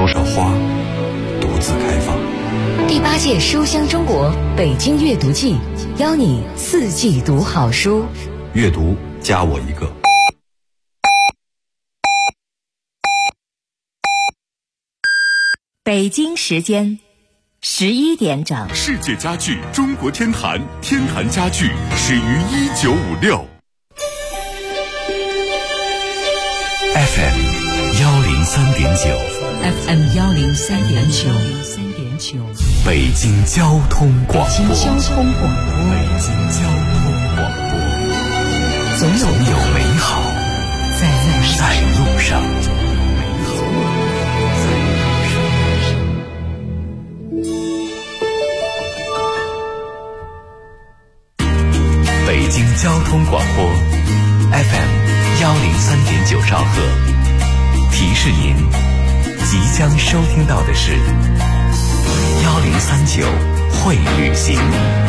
多少花独自开放。 第8届书香中国北京阅读季，邀你4季读好书。 阅读加我一个。 北京时间11点整。 世界家具中国天坛，天坛家具始于1956。 FM 103.9 FM 103.9 北京交通广播。 北京交通广播，总有美好在路上。 北京交通广播 FM 103.9兆赫，提示您即将收听到的是1039会旅行。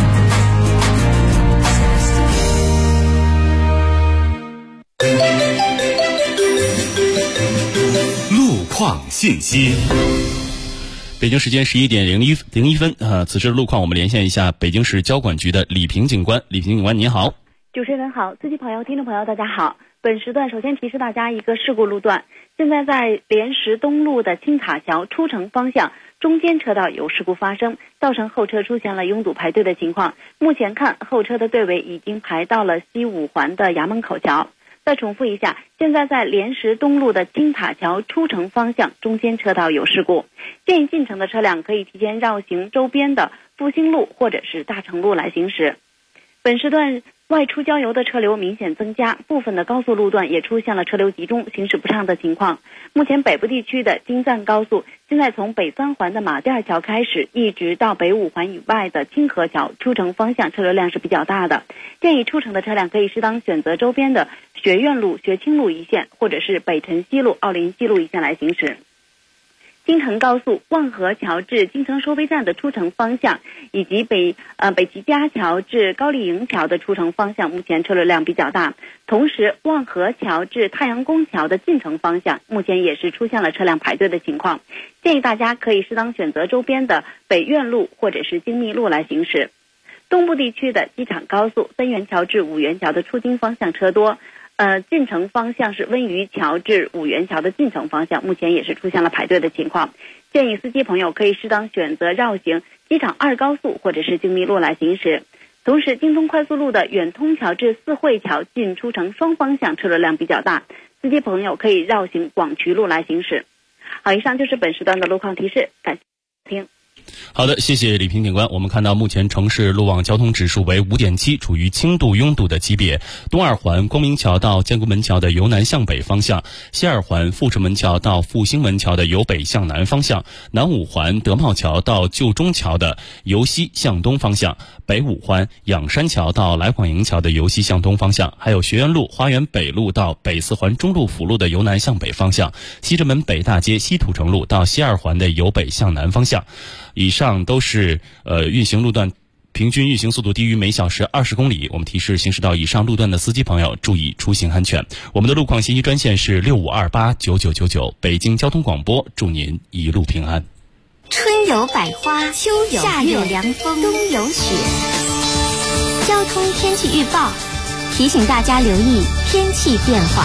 路况信息。 北京时间11点01分，此时的路况我们连线一下北京市交管局的李平警官。李平警官您好。 主持人好，司机朋友、听众朋友大家好。本时段首先提示大家一个事故路段，现在在莲石东路的青塔桥出城方向中间车道有事故发生，造成后车出现了拥堵排队的情况。目前看后车的队尾已经排到了西五环的衙门口桥。再重复一下，现在在莲石东路的青塔桥出城方向中间车道有事故，建议进城的车辆可以提前绕行周边的复兴路或者是大成路来行驶。本时段外出郊游的车流明显增加，部分的高速路段也出现了车流集中、行驶不畅的情况。目前北部地区的京赞高速现在从北3环的马甸桥开始，一直到北5环以外的清河桥出城方向车流量是比较大的，建议出城的车辆可以适当选择周边的学院路、学青路一线，或者是北辰西路、奥林西路一线来行驶。京承高速望河桥至京承收费站的出城方向，以及北齐家桥至高丽营桥的出城方向，目前车流量比较大。同时，望河桥至太阳宫桥的进城方向，目前也是出现了车辆排队的情况。建议大家可以适当选择周边的北苑路或者是精密路来行驶。东部地区的机场高速三元桥至五元桥的出京方向车多。进城方向是温榆桥至五元桥的进城方向，目前也是出现了排队的情况。建议司机朋友可以适当选择绕行机场2高速或者是精密路来行驶。同时，京通快速路的远通桥至四惠桥进出城双方向车流量比较大，司机朋友可以绕行广渠路来行驶。好，以上就是本时段的路况提示，感谢听。 好的，谢谢李平警官。我们看到目前城市路网交通指数为5.7，处于轻度拥堵的级别。东2环光明桥到建国门桥的由南向北方向，西2环阜成门桥到复兴门桥的由北向南方向，南5环德茂桥到旧中桥的由西向东方向，北5环仰山桥到来广营桥的由西向东方向，还有学院路、花园北路到北4环中路辅路的由南向北方向，西直门北大街西土城路到西2环的由北向南方向。以上都是运行路段平均运行速度低于每小时20公里。我们提示行驶到以上路段的司机朋友注意出行安全。我们的路况信息专线是65289999，北京交通广播，祝您一路平安。 春有百花，秋有夏有凉风，冬有雪。交通天气预报提醒大家留意天气变化。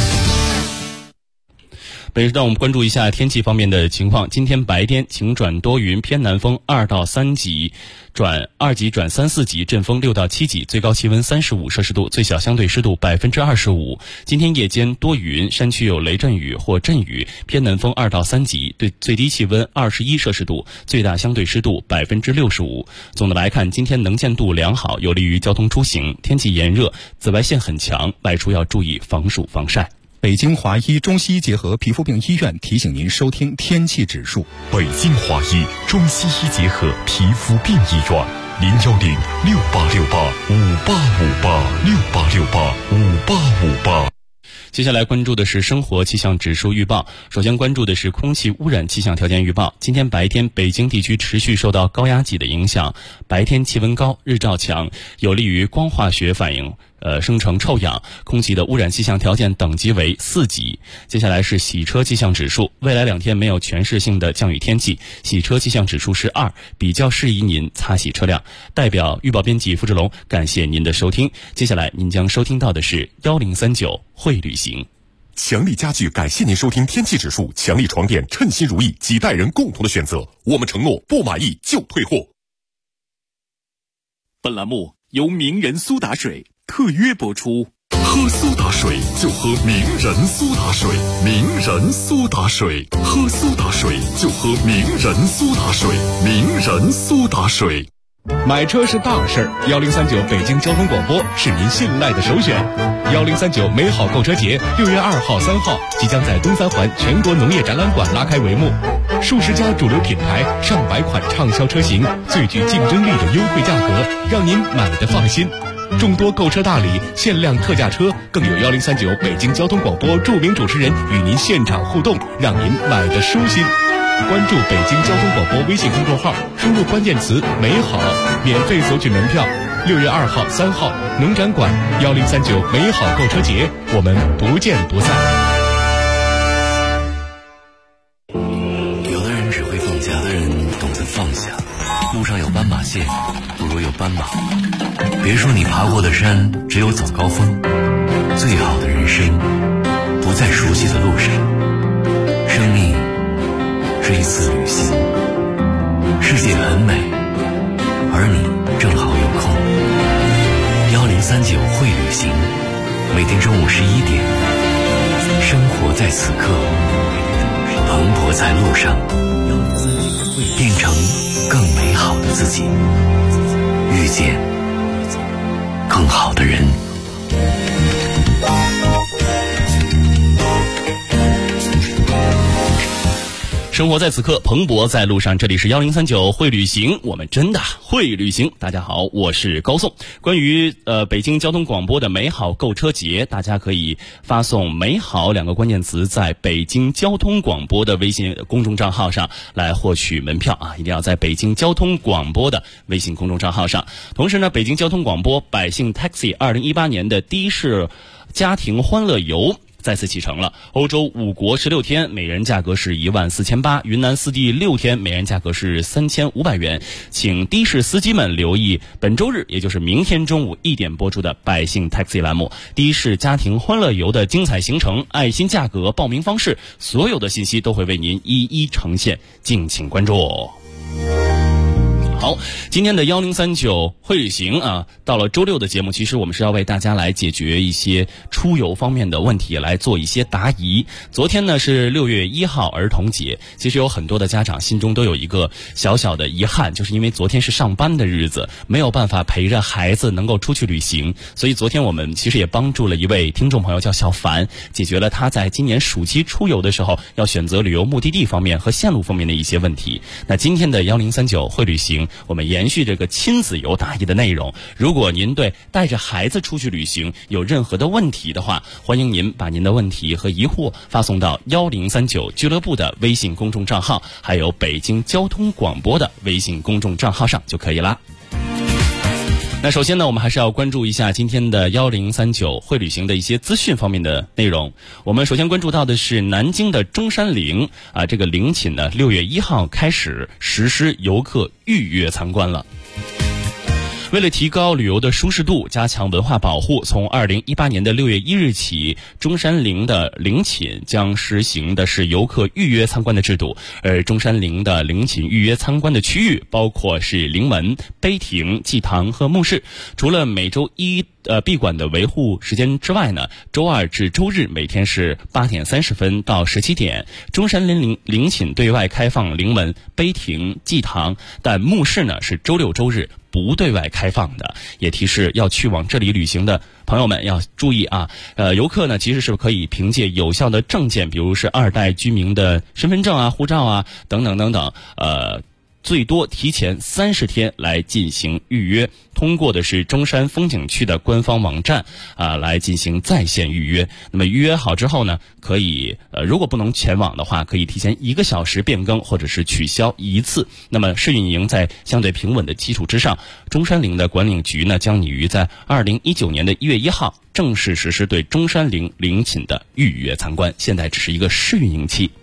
本时段我们关注一下天气方面的情况。今天白天晴转多云，偏南风2到3级转2级转3、4级，阵风6到7级，最高气温35摄氏度，最小相对湿度25%。今天夜间多云，山区有雷阵雨或阵雨，偏南风2到3级，对最低气温21摄氏度，最大相对湿度65%。总的来看，今天能见度良好，有利于交通出行。天气炎热，紫外线很强，外出要注意防暑防晒。 北京华医中西医结合皮肤病医院提醒您收听天气指数。 北京华医中西医结合皮肤病医院，0106868585858，68685858。 接下来关注的是生活气象指数预报。首先关注的是空气污染气象条件预报。今天白天北京地区持续受到高压脊的影响，白天气温高，日照强，有利于光化学反应。 生成臭氧，空气的污染气象条件等级为4级。接下来是洗车气象指数，未来2天没有全市性的降雨天气，洗车气象指数是2，比较适宜您擦洗车辆。代表预报编辑付志龙，感谢您的收听。接下来您将收听到的是1039会旅行。 强力家具感谢您收听天气指数，强力床垫称心如意，几代人共同的选择，我们承诺不满意就退货。 本栏目由名人苏打水特约播出。 喝苏打水就喝名人苏打水，名人苏打水，喝苏打水就喝名人苏打水，名人苏打水。 买车是大事，1039北京交通广播是您信赖的首选。1039美好购车节6月2号、3号即将在东三环全国农业展览馆拉开帷幕，数十家主流品牌、上百款畅销车型，最具竞争力的优惠价格，让您买得放心。众多购车大礼、限量特价车，更有1039北京交通广播著名主持人与您现场互动，让您买得舒心。关注北京交通广播微信公众号，输入关键词“美好”，免费索取门票。6月2号、3号，农展馆1039美好购车节，我们不见不散。 有的人只会放假，有的人懂得放下。路上有斑马线，不如有斑马。别说你爬过的山只有早高峰，最好的人生不在熟悉的路上。生命是一次旅行，世界很美，而你正好有空。1039会旅行，每天中午11点，生活在此刻，蓬勃在路上，变成更美好的自己，遇见更好的人。生活在此刻，蓬勃在路上。这里是1039会旅行，我们真的会旅行。大家好，我是高颂。关于北京交通广播的美好购车节，大家可以发送美好2个关键词在北京交通广播的微信公众账号上来获取门票啊！一定要在北京交通广播的微信公众账号上。同时呢，北京交通广播百姓 Taxi 2018年的的士家庭欢乐游再次启程了。欧洲5国16天，每人价格是14800，云南4地6天，每人价格是3500元。请的士司机们留意本周日，也就是明天中午1点播出的百姓 Taxi 栏目，的士家庭欢乐游的精彩行程、爱心价格、报名方式，所有的信息都会为您一一呈现，敬请关注。好，今天的1039会旅行啊，到了周六的节目，其实我们是要为大家来解决一些出游方面的问题，来做一些答疑。昨天呢是6月1号儿童节，其实有很多的家长心中都有一个小小的遗憾，就是因为昨天是上班的日子，没有办法陪着孩子能够出去旅行，所以昨天我们其实也帮助了一位听众朋友叫小凡，解决了他在今年暑期出游的时候要选择旅游目的地方面和线路方面的一些问题。那今天的1039会旅行，我们延续这个亲子游答疑的内容。如果您对带着孩子出去旅行有任何的问题的话，欢迎您把您的问题和疑惑发送到1039俱乐部的微信公众账号，还有北京交通广播的微信公众账号上就可以啦。那首先呢，我们还是要关注一下今天的1039会旅行的一些资讯方面的内容。我们首先关注到的是南京的中山陵啊，这个陵寝呢6月1号开始实施游客预约参观了。为了提高旅游的舒适度，加强文化保护，从2018年的6月1日起，中山陵的陵寝将实行的是游客预约参观的制度。而中山陵的陵寝预约参观的区域包括是陵门、碑亭、祭堂和墓室。除了每周一闭馆的维护时间之外呢，周二至周日每天是8点30分到17点，中山陵寝对外开放陵门、碑亭、祭堂，但墓室呢是周六周日不对外开放的。也提示要去往这里旅行的朋友们要注意啊，游客呢其实是可以凭借有效的证件，比如是2代居民的身份证啊、护照啊等等等等， 最多提前30天来进行预约，通过的是中山风景区的官方网站来进行在线预约。那么预约好之后呢，可以如果不能前往的话，可以提前1个小时变更或者是取消一次。那么试运营在相对平稳的基础之上，中山陵的管理局呢将拟于在2019年的1月1号正式实施对中山陵陵寝的预约参观，现在只是一个试运营期。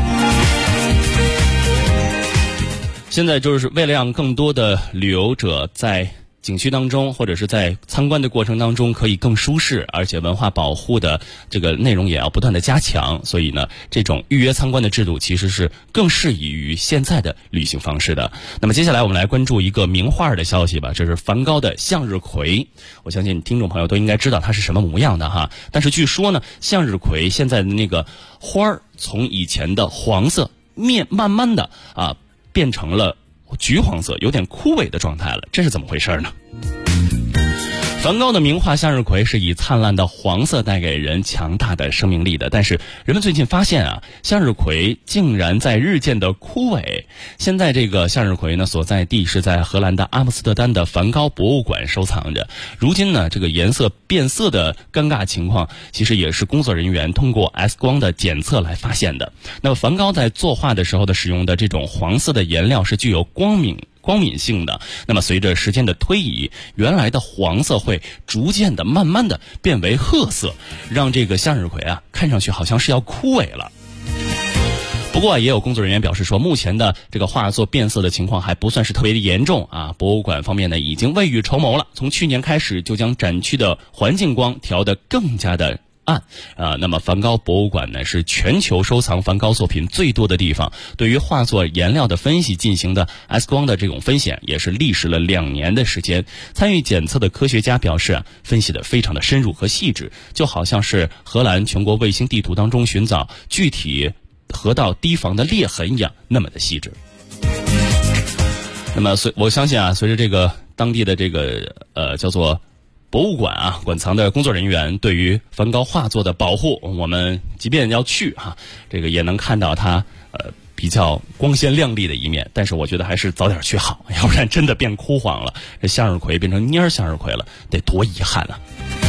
现在就是为了让更多的旅游者在景区当中或者是在参观的过程当中可以更舒适，而且文化保护的这个内容也要不断的加强，所以呢这种预约参观的制度其实是更适宜于现在的旅行方式的。那么接下来我们来关注一个名画的消息吧，这是梵高的向日葵。我相信听众朋友都应该知道它是什么模样的哈，但是据说呢向日葵现在的那个花儿从以前的黄色慢慢的变成了橘黄色，有点枯萎的状态了，这是怎么回事呢？梵高的名画向日葵是以灿烂的黄色带给人强大的生命力的，但是人们最近发现向日葵竟然在日渐的枯萎。现在这个向日葵呢所在地是在荷兰的阿姆斯特丹的梵高博物馆收藏着。如今呢这个颜色变色的尴尬情况其实也是工作人员通过 X 光的检测来发现的。那么梵高在作画的时候的使用的这种黄色的颜料是具有光敏性的，那么随着时间的推移，原来的黄色会逐渐的慢慢的变为褐色，让这个向日葵看上去好像是要枯萎了。不过也有工作人员表示说，目前的这个画作变色的情况还不算是特别的严重博物馆方面呢已经未雨绸缪了，从去年开始就将展区的环境光调得更加的暗那么梵高博物馆呢是全球收藏梵高作品最多的地方，对于画作颜料的分析进行的 X 光的这种分析也是历时了2年的时间。参与检测的科学家表示分析的非常的深入和细致，就好像是荷兰全国卫星地图当中寻找具体河道堤防的裂痕一样，那么的细致。那么我相信随着这个当地的这个叫做博物馆馆藏的工作人员对于梵高画作的保护，我们即便要去这个也能看到它比较光鲜亮丽的一面，但是我觉得还是早点去好，要不然真的变枯黄了，这向日葵变成蔫向日葵了，得多遗憾啊。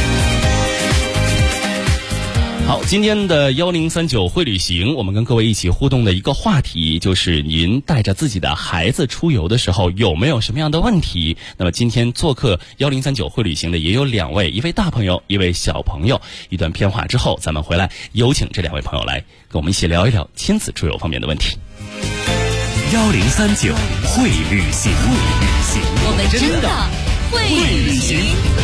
好，今天的1039会旅行，我们跟各位一起互动的一个话题就是您带着自己的孩子出游的时候有没有什么样的问题。那么今天做客1039会旅行的也有2位，一位大朋友，一位小朋友。一段片话之后，咱们回来有请这2位朋友来跟我们一起聊一聊亲子出游方面的问题。 1039会旅行， 我们真的会旅行。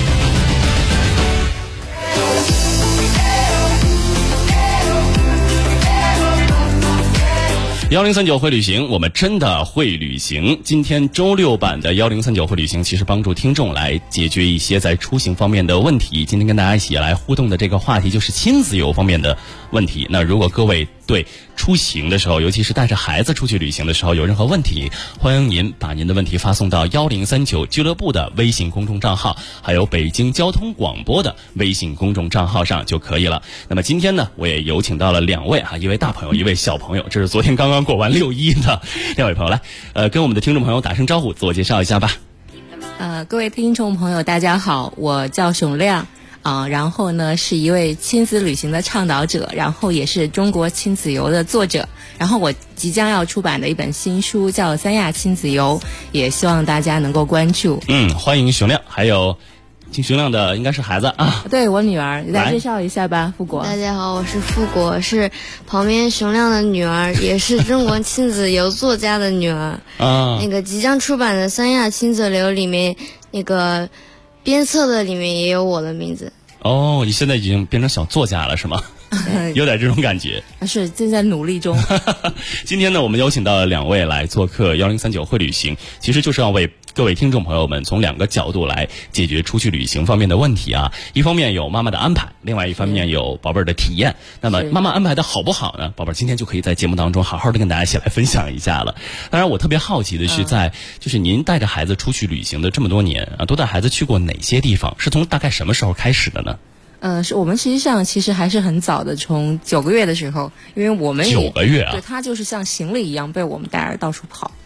1039会旅行，我们真的会旅行。今天周六版的1039会旅行，其实帮助听众来解决一些在出行方面的问题。今天跟大家一起来互动的这个话题就是亲子游方面的问题。那如果各位对出行的时候，尤其是带着孩子出去旅行的时候有任何问题，欢迎您把您的问题发送到1039俱乐部的微信公众账号，还有北京交通广播的微信公众账号上就可以了。那么今天呢，我也有请到了2位一位大朋友，一位小朋友，这是昨天刚刚过完6·1的2位朋友，来跟我们的听众朋友打声招呼，自我介绍一下吧。 各位听众朋友大家好，我叫熊亮然后呢是一位亲子旅行的倡导者，然后也是中国亲子游的作者，然后我即将要出版的一本新书叫三亚亲子游，也希望大家能够关注。 欢迎熊亮，还有听熊亮的应该是孩子对，我女儿，你再介绍一下吧，富国。 大家好，我是富国，是旁边熊亮的女儿，也是中国亲子游作家的女儿那个即将出版的三亚亲子游里面那个编册的里面也有我的名字。 你现在已经变成小作家了是吗？有点这种感觉。 是正在努力中。 今天呢，我们邀请到了2位来做客1039会旅行，其实就是要为各位听众朋友们从2个角度来解决出去旅行方面的问题一方面有妈妈的安排，另外一方面有宝贝儿的体验。那么妈妈安排的好不好呢？宝贝儿今天就可以在节目当中好好的跟大家一起来分享一下了。当然我特别好奇的是就是您带着孩子出去旅行的这么多年都带孩子去过哪些地方？是从大概什么时候开始的呢？ 是我们实际上其实还是很早的，从9个月的时候，因为我们也 9个月对，他就是像行李一样被我们带着到处跑。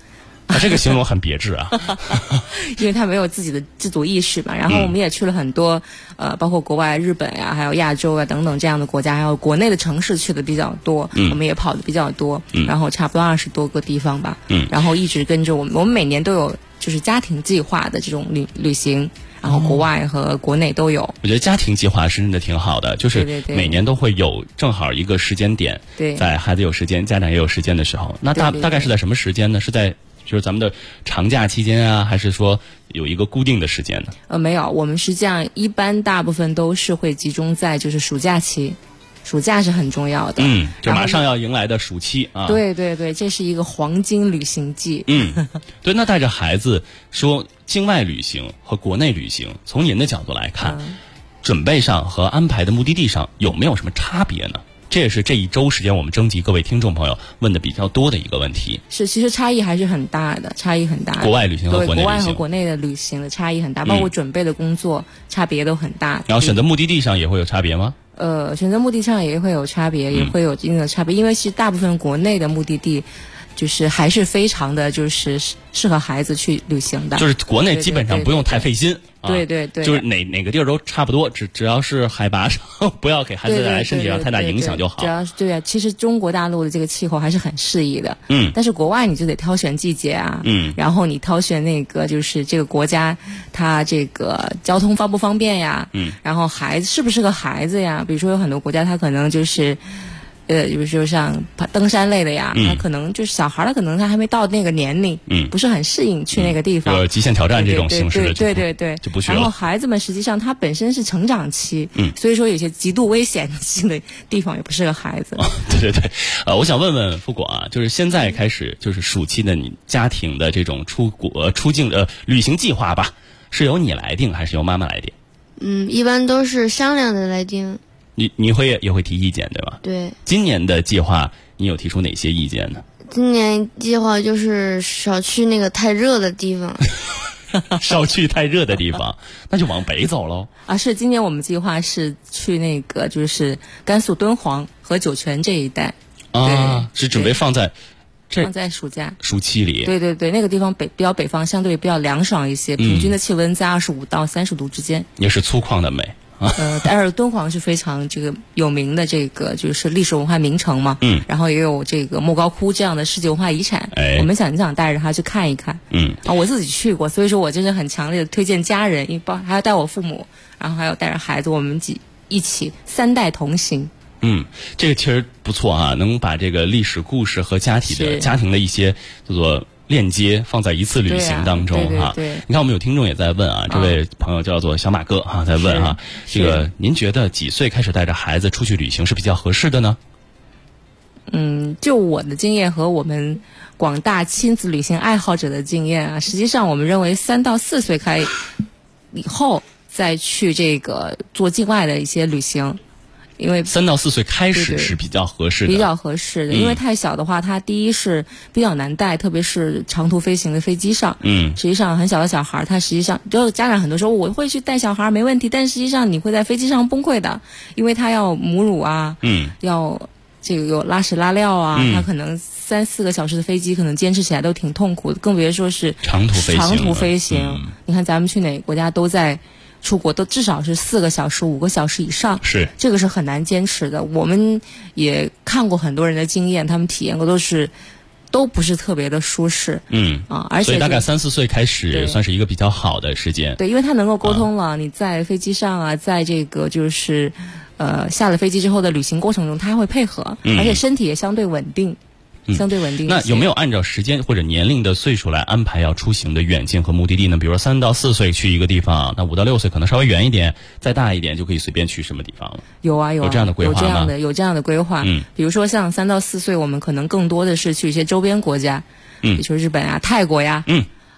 这个形容很别致啊。 因为他没有自己的自主意识嘛。然后我们也去了很多包括国外日本呀，还有亚洲啊等等这样的国家，还有国内的城市去的比较多，我们也跑的比较多，然后差不多20多个地方吧。然后一直跟着我们每年都有就是家庭计划的这种旅行。然后国外和国内都有。 我觉得家庭计划是真的挺好的，就是每年都会有正好一个时间点，在孩子有时间，家长也有时间的时候。那大概是在什么时间呢？是在就是咱们的长假期间啊，还是说有一个固定的时间呢？ 没有，我们实际上一般大部分都是会集中在就是暑假期。暑假是很重要的， 就马上要迎来的暑期啊。 对对对，这是一个黄金旅行季。 对，那带着孩子说境外旅行和国内旅行，从您的角度来看，准备上和安排的目的地上有没有什么差别呢？这也是这一周时间我们征集各位听众朋友问的比较多的一个问题。 是，其实差异还是很大的，差异很大的。 国外旅行和国内旅行， 国外和国内的旅行的差异很大，包括准备的工作差别都很大。 然后选择目的地上也会有差别吗？ 选择目的上也会有差别，也会有一定的差别，因为其实大部分国内的目的地，就是还是非常的就是适合孩子去旅行的。 就是国内基本上不用太费心。 对对对， 就是哪个地儿都差不多，只要是海拔上不要给孩子带来身体上太大影响就好。 只要是对啊，其实中国大陆的这个气候还是很适宜的。但是国外你就得挑选季节啊。然后你挑选那个就是这个国家它这个交通方不方便呀？然后孩子适不适合孩子呀？比如说有很多国家它可能就是比如说像登山类的呀，他可能就是小孩，他可能他还没到那个年龄，不是很适应去那个地方。 极限挑战这种形式的， 对， 就不去了。 然后孩子们实际上他本身是成长期，所以说有些极度危险性的地方也不适合孩子。 对，我想问问富果啊，就是现在开始就是暑期的你家庭的这种出国出境的旅行计划吧，是由你来定还是由妈妈来定？ 一般都是商量着来定。 你也会提意见对吧？ 对。 今年的计划你有提出哪些意见呢？ 今年计划就是少去那个太热的地方。 少去太热的地方，那就往北走喽。 是今年我们计划是去那个就是甘肃敦煌和酒泉这一带。 是准备放在暑假暑期里。 对，那个地方比较北方，相对比较凉爽一些，平均的气温在25到30度之间。 也是粗犷的美。 但是敦煌是非常这个有名的这个就是历史文化名城嘛，然后也有这个莫高窟这样的世界文化遗产，我们想带着他去看一看，我自己去过，所以说我真是很强烈的推荐家人，还要带我父母，然后还要带着孩子，我们一起3代同行。 这个其实不错啊，能把这个历史故事和家庭的一些叫做链接放在一次旅行当中哈。你看我们有听众也在问啊，这位朋友叫做小马哥在问啊，这个您觉得几岁开始带着孩子出去旅行是比较合适的呢？ 就我的经验和我们广大亲子旅行爱好者的经验啊，实际上我们认为3到4岁以后再去这个做境外的一些旅行。因为 3到4岁开始是比较合适的， 比较合适的，因为太小的话，它第一是比较难带，特别是长途飞行的飞机上。实际上很小的小孩，他实际上就家长很多时候我会去带小孩没问题，但实际上你会在飞机上崩溃的，因为他要母乳啊，要这个有拉屎拉尿啊，他可能3、4个小时的飞机可能坚持起来都挺痛苦的，更别说是长途飞行。 你看咱们去哪个国家都在。出国都至少是4个小时、5个小时以上， 是这个是很难坚持的。我们也看过很多人的经验，他们体验过都不是特别的舒适。而且所以大概3、4岁开始算是一个比较好的时间。 对，因为他能够沟通了，你在飞机上啊，在这个就是下了飞机之后的旅行过程中，他会配合，而且身体也相对稳定。那有没有按照时间或者年龄的岁数来安排要出行的远近和目的地呢？比如说3到4岁去一个地方，那5到6岁可能稍微远一点，再大一点就可以随便去什么地方了。有这样的规划吗？ 有这样的规划。比如说像3到4岁，我们可能更多的是去一些周边国家，比如说日本啊、泰国呀，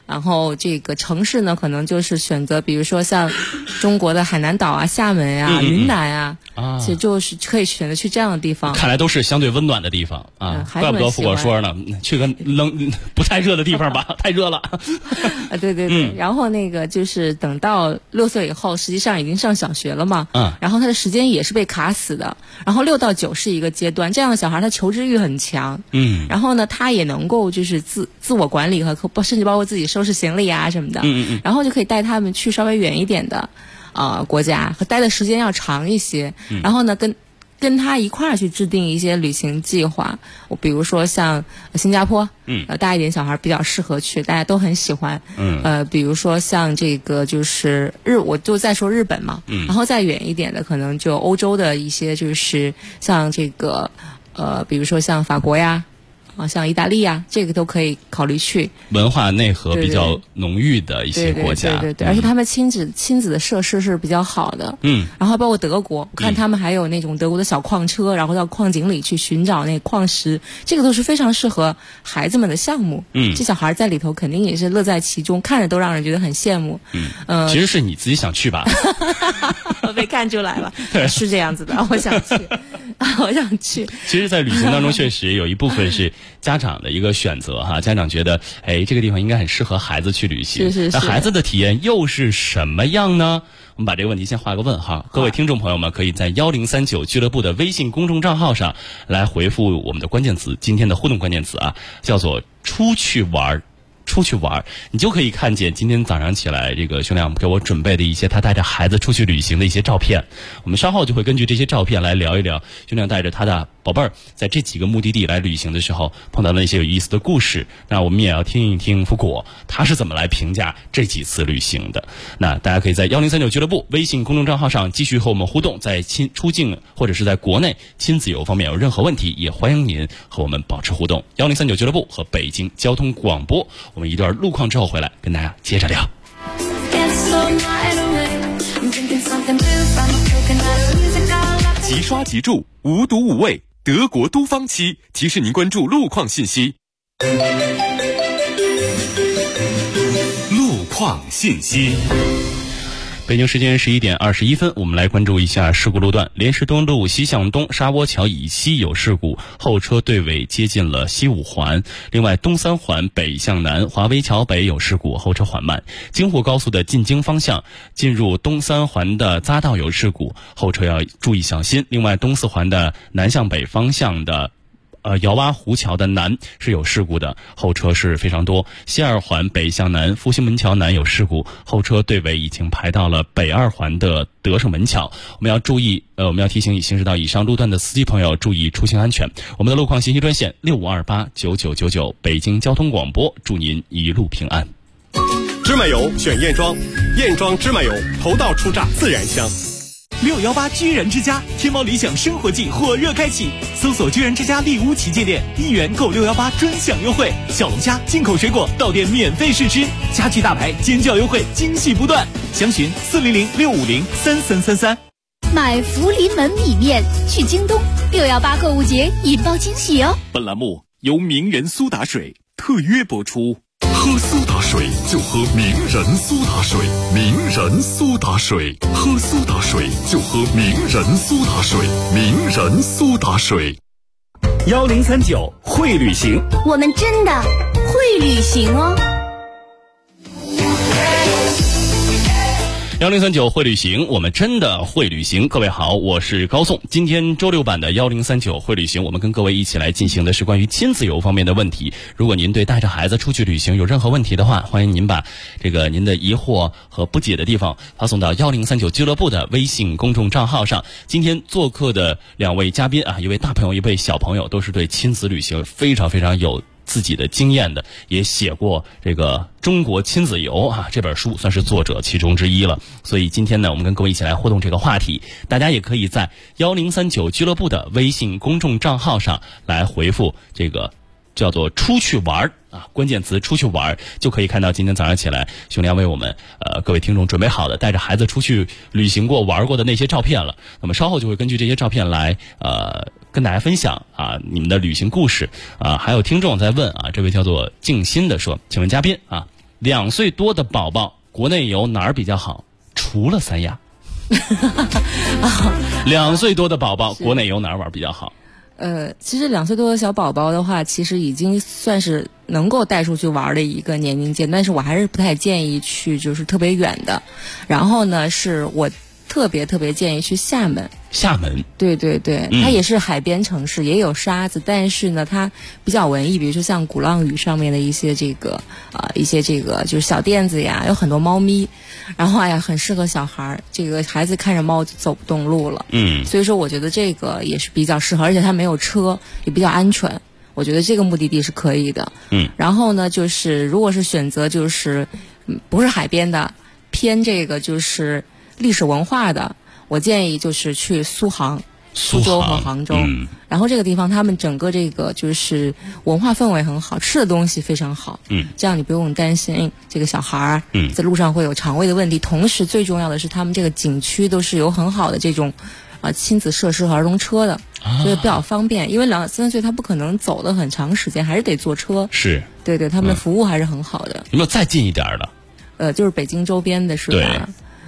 然后这个城市呢，可能就是选择比如说像中国的海南岛啊、厦门啊、云南啊，其实就是可以选择去这样的地方。 看来都是相对温暖的地方啊，怪不得富果说呢，去个冷不太热的地方吧，太热了。 啊，对对对。然后那个就是等到6岁以后，实际上已经上小学了嘛，然后他的时间也是被卡死的。然后6到9是一个阶段，这样的小孩他求知欲很强，然后呢，他也能够就是自我管理和甚至包括自己收拾行李啊什么的，然后就可以带他们去稍微远一点的国家，和待的时间要长一些，然后呢跟他一块儿去制定一些旅行计划。我比如说像新加坡，大一点小孩比较适合去，大家都很喜欢。比如说像这个就是我就再说日本嘛，然后再远一点的可能就欧洲的一些就是像这个比如说像法国呀。像意大利啊，这个都可以考虑去。文化内核比较浓郁的一些国家，对，而且他们亲子的设施是比较好的。然后包括德国，我看他们还有那种德国的小矿车，然后到矿井里去寻找那矿石，这个都是非常适合孩子们的项目。这小孩在里头肯定也是乐在其中，看着都让人觉得很羡慕。其实是你自己想去吧？我被看出来了，是这样子的，我想去。我想去。其实，在旅行当中，确实有一部分是家长的一个选择哈。家长觉得，这个地方应该很适合孩子去旅行。是。那孩子的体验又是什么样呢？我们把这个问题先画个问号。各位听众朋友们，可以在1039俱乐部的微信公众账号上来回复我们的关键词，今天的互动关键词啊，叫做出去玩。出去玩，你就可以看见今天早上起来这个兄亮给我准备的一些他带着孩子出去旅行的一些照片。我们稍后就会根据这些照片来聊一聊兄亮带着他的宝贝儿在这几个目的地来旅行的时候碰到了一些有意思的故事。那我们也要听一听富果他是怎么来评价这几次旅行的。那大家可以在1039俱乐部微信公众账号上继续和我们互动，在出境或者是在国内亲子游方面有任何问题，也欢迎您和我们保持互动。1039俱乐部和北京交通广播，我们一段路况之后回来跟大家接着聊。 即刷即住，无毒无味，德国都方漆提示您关注路况信息。路况信息。 北京时间11点21分，我们来关注一下事故路段。莲石东路西向东沙窝桥以西有事故，后车对尾接近了西五环。另外，东三环北向南华威桥北有事故，后车缓慢。京沪高速的进京方向进入东三环的匝道有事故，后车要注意小心。另外，东四环的南向北方向的姚洼湖桥的南是有事故的，后车是非常多。西二环北向南复兴门桥南有事故，后车队尾已经排到了北二环的德胜门桥。我们要注意，我们要提醒已行驶到以上路段的司机朋友注意出行安全。我们的路况信息专线65289999，北京交通广播，祝您一路平安。 芝麻油选燕庄，燕庄芝麻油头道出榨自然香。 618居然之家天猫理想生活季火热开启，搜索居然之家丽屋旗舰店，1元购618专享优惠，小龙虾进口水果到店免费试吃，家具大牌尖叫优惠惊喜不断，详询400-650-3333。 买福临门米面去京东，618购物节引爆惊喜哦！ 本栏目由名人苏打水特约播出。 喝苏打水就喝名人苏打水，名人苏打水，喝苏打水就喝名人苏打水，名人苏打水。 1039会旅行， 我们真的会旅行哦。 1039会旅行，我们真的会旅行。各位好，我是高颂。今天周六版的1039会旅行，我们跟各位一起来进行的是关于亲子游方面的问题。如果您对带着孩子出去旅行有任何问题的话，欢迎您把这个您的疑惑和不解的地方发送到1039俱乐部的微信公众账号上。今天做客的两位嘉宾啊，一位大朋友，一位小朋友，都是对亲子旅行非常非常有自己的经验的，也写过这个中国亲子游啊这本书，算是作者其中之一了。所以今天呢，我们跟各位一起来互动这个话题，大家也可以在1039俱乐部的微信公众账号上来回复这个叫做出去玩啊，关键词出去玩，就可以看到今天早上起来兄亮为我们各位听众准备好的带着孩子出去旅行过玩过的那些照片了。那么稍后就会根据这些照片来跟大家分享啊你们的旅行故事啊。还有听众在问啊，这位叫做静心的说，请问嘉宾啊， 2岁多的宝宝，国内有哪儿比较好？除了三亚。2岁多的宝宝，国内有哪儿玩比较好？ 其实2岁多的小宝宝的话，其实已经算是能够带出去玩的一个年龄阶段，但是我还是不太建议去就是特别远的。然后呢，是我特别建议去厦门。 厦门， 对对对，它也是海边城市，也有沙子，但是呢，它比较文艺，比如说像鼓浪屿上面的一些这个就是小垫子呀，有很多猫咪，然后很适合小孩，这个孩子看着猫就走不动路了。所以说我觉得这个也是比较适合，而且它没有车，也比较安全。我觉得这个目的地是可以的。然后呢，就是如果是选择就是不是海边的，偏这个就是历史文化的，我建议就是去苏州和杭州。然后这个地方他们整个这个就是文化氛围很好，吃的东西非常好。这样你不用担心这个小孩在路上会有肠胃的问题。同时最重要的是他们这个景区都是有很好的这种亲子设施和儿童车的，所以比较方便。因为2、3岁他不可能走得很长时间，还是得坐车。 是， 对对，他们的服务还是很好的。 有没有再近一点的？ 就是北京周边的是吧？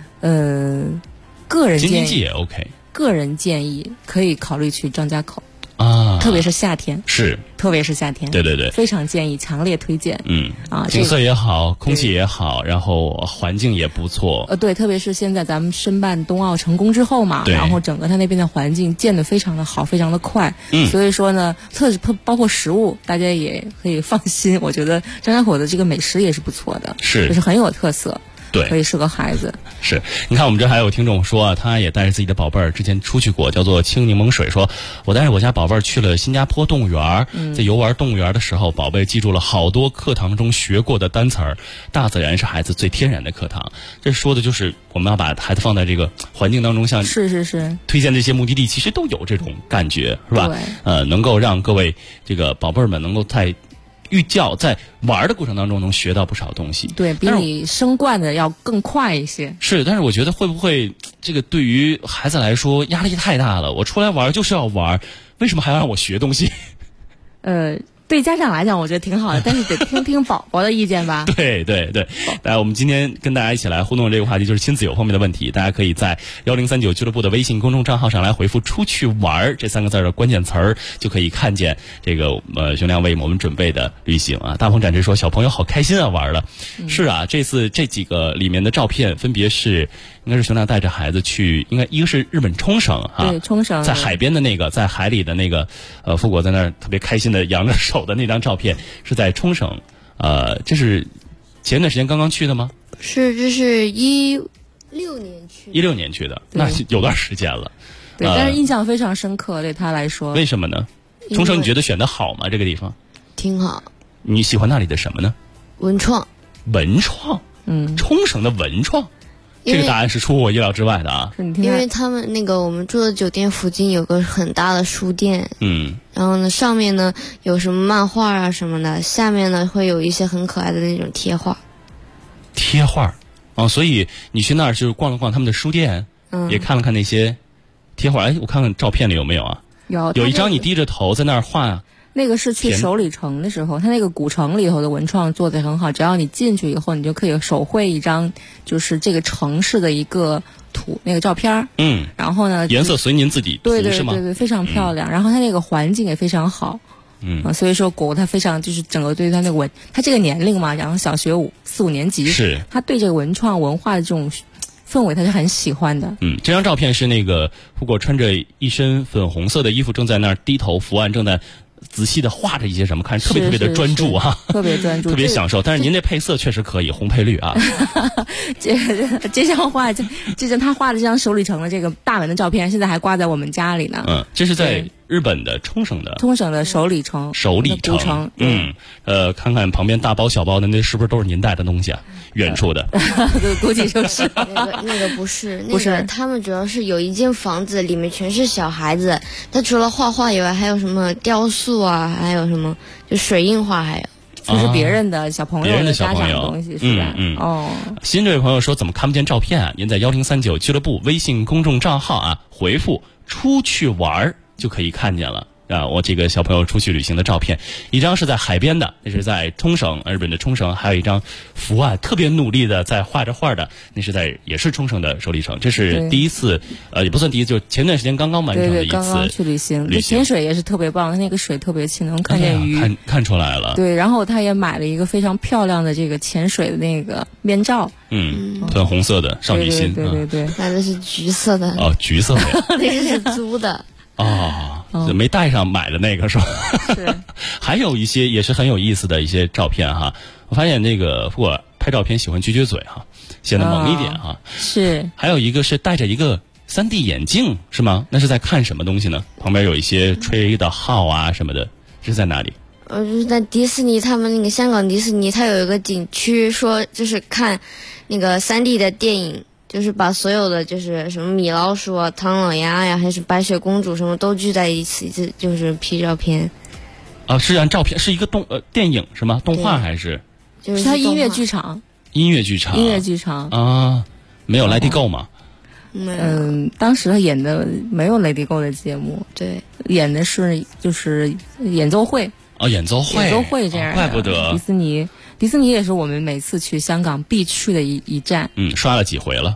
个人建议京津冀也 OK。 个人建议可以考虑去张家口啊，特别是夏天。 是， 特别是夏天。 对对对， 非常建议，强烈推荐。 景色也好，空气也好，然后环境也不错。 对，特别是现在咱们申办冬奥成功之后嘛，然后整个它那边的环境建得非常的好，非常的快。所以说呢，包括食物，大家也可以放心。我觉得张家口的这个美食也是不错的，就是很有特色。 对， 可以适合孩子。 是，你看我们这还有听众说他也带着自己的宝贝儿之前出去过，叫做青柠檬水，说我带着我家宝贝儿去了新加坡动物园，在游玩动物园的时候，宝贝记住了好多课堂中学过的单词儿。大自然是孩子最天然的课堂，这说的就是我们要把孩子放在这个环境当中，像是推荐这些目的地，其实都有这种感觉，是吧？能够让各位这个宝贝儿们能够在寓教在玩的过程当中能学到不少东西， 对，比你生惯的要更快一些。 是，但是我觉得会不会这个对于孩子来说压力太大了？我出来玩就是要玩，为什么还要让我学东西？ 对家长来讲，我觉得挺好的，但是得听听宝宝的意见吧。 对对对，来，我们今天跟大家一起来互动的这个话题就是亲子游方面的问题，大家可以在1039俱乐部的微信公众账号上来回复"出去玩"这3个字的关键词儿，就可以看见这个熊亮为我们准备的旅行啊。大鹏展翅说小朋友好开心啊，玩了。是啊，这次这几个里面的照片分别是应该是熊亮带着孩子去，应该一个是日本冲绳啊， 对，冲绳在海边的那个，在海里的那个富国在那儿特别开心的扬着手的那张照片是在冲绳，这是前段时间刚刚去的吗？ 是，这是16年去的。 16年去的，那有段时间了。 对，但是印象非常深刻，对他来说。 为什么呢？冲绳你觉得选得好吗？这个地方挺好。 你喜欢那里的什么呢？ 文创。 文创，冲绳的文创。这个答案是出乎我意料之外的啊！ 因为他们那个我们住的酒店附近有个很大的书店，然后呢上面呢有什么漫画啊什么的，下面呢会有一些很可爱的那种贴画。 贴画，所以你去那儿就是逛了逛他们的书店，也看了看那些贴画。我看看照片里有没有啊？有一张你低着头在那儿画。 那个是去首里城的时候，它那个古城里头的文创做得很好，只要你进去以后，你就可以手绘一张就是这个城市的一个图那个照片，然后呢颜色随您自己涂是吗？ 对，非常漂亮，然后它那个环境也非常好，所以说国他非常就是整个对他那个他这个年龄嘛，然后小学4、5年级， 是他对这个文创文化的这种氛围他是很喜欢的。 这张照片是那个富国穿着一身粉红色的衣服，正在那儿低头伏案，正在仔细的画着一些什么，看特别的专注啊， 特别专注， 特别享受。但是您这配色确实可以，红配绿啊。 这张画，这张他画的这张首里城的这个大门的照片，现在还挂在我们家里呢。 这是在日本的冲绳的首里城， 看看旁边大包小包的，那是不是都是您带的东西啊？远处的， 估计就是那个不是，他们主要是有一间房子，里面全是小孩子。他除了画画以外，还有什么雕塑啊，还有什么就水印画，还有就是别人的小朋友的家长的东西，是吧？ 新这位朋友说怎么看不见照片啊？您在1039俱乐部微信公众账号啊，回复"出去玩"就可以看见了。 啊，我这个小朋友出去旅行的照片，一张是在海边的，那是在冲绳，日本的冲绳，还有一张福啊特别努力的在画着画的，那是在也是冲绳的首里城，这是第一次，也不算第一次，就前段时间刚刚完成的一次， 刚刚去旅行，潜水也是特别棒，那个水特别清，能看见鱼， 看出来了。 对，然后他也买了一个非常漂亮的这个潜水的那个面罩， 粉红色的少女心， 对，买的是橘色的， 哦，橘色的， 那个是租的。 没带上买的那个是吧？ 是。 还有一些也是很有意思的一些照片哈，我发现那个不过拍照片喜欢撅嘴哈，显得萌一点哈。 是。 还有一个是戴着一个3D 眼镜是吗？那是在看什么东西呢？旁边有一些吹的号啊什么的，这是在哪里？ 就是在迪士尼，他们那个香港迪士尼，它有一个景区，说就是看那个3D 的电影。就是把所有的就是什么米老鼠啊、唐老鸭呀，还是白雪公主什么都聚在一起，就是 P 照片。 是按照片，是一个电影是吗？动画还是？ 就是它音乐剧场。 音乐剧场啊，没有 Let It Go 吗？ 当时他演的没有 Let It Go 的节目， 对， 演的是就是演奏会。 演奏会这样的， 怪不得迪士尼也是我们每次去香港必去的一站。 刷了几回了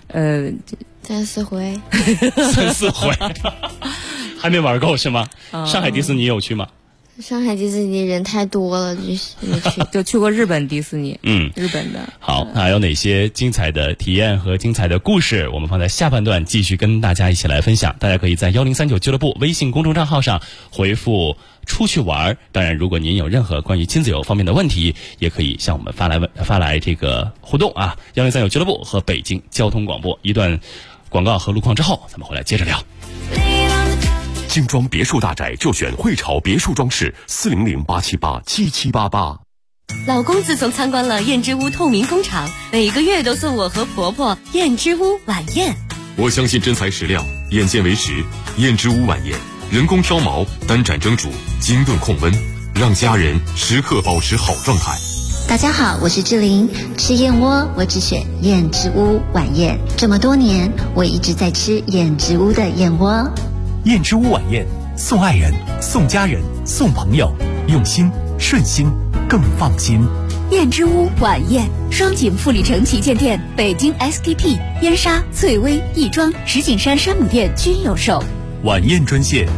？3、4回。 3、4回，还没玩够是吗？上海迪士尼有去吗？ 上海迪士尼人太多了，就没去。 就去过日本迪士尼。日本的。 好，还有哪些精彩的体验和精彩的故事，我们放在下半段继续跟大家一起来分享。大家可以在1039俱乐部微信公众账号上回复出去玩。当然，如果您有任何关于亲子游方面的问题，也可以向我们发来这个互动啊。1039俱乐部和北京交通广播。一段广告和路况之后，咱们回来接着聊。 精装别墅大宅就选汇潮别墅装饰，400-878-7788。 老公自从参观了燕之屋透明工厂，每个月都送我和婆婆燕之屋晚宴。 我相信真材实料，眼见为实。燕之屋晚宴，人工挑毛，单盏蒸煮，精炖控温，让家人时刻保持好状态。 大家好，我是志玲，吃燕窝我只选燕之屋晚宴。这么多年，我一直在吃燕之屋的燕窝。 燕之屋晚宴，送爱人，送家人，送朋友，用心顺心更放心。 燕之屋晚宴，双井富力城旗舰店、北京 SKP、燕莎、翠微、亦庄、石景山山姆店均有售。 晚宴专线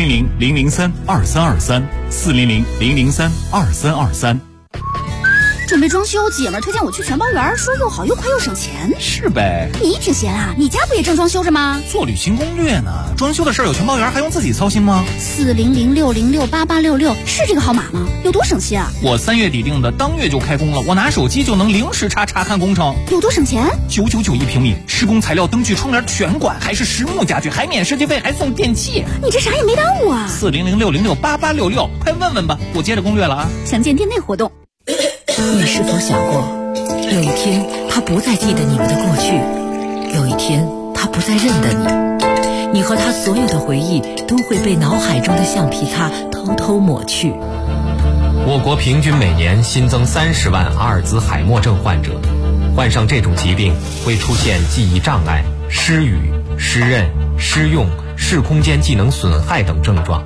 ：400-003-2323，400-003-2323。 准备装修，姐们儿推荐我去全包园，说又好又快又省钱。 是呗。 你挺闲啊，你家不也正装修着吗？ 做旅行攻略呢，装修的事儿有全包园还用自己操心吗 ？400-606-8866是这个号码吗？有多省心啊？ 我3月底定的，当月就开工了，我拿手机就能零时查看工程。 有多省钱 ？999一平米，施工材料、灯具、窗帘全管，还是实木家具，还免设计费，还送电器。 你这啥也没耽误啊 ！400-606-8866，快问问吧，我接着攻略了啊。 详见店内活动。 你是否想过，有一天他不再记得你们的过去，有一天他不再认得你，你和他所有的回忆都会被脑海中的橡皮擦偷偷抹去。 我国平均每年新增30万阿尔兹海默症患者，患上这种疾病会出现记忆障碍、失语、失认、失用、视空间技能损害等症状。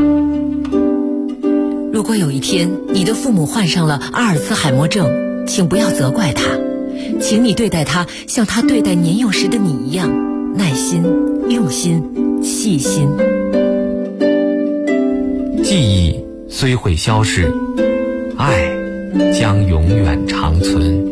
如果有一天你的父母患上了阿尔兹海默症，请不要责怪他，请你对待他像他对待年幼时的你一样，耐心、用心、细心。 记忆虽会消逝，爱将永远长存。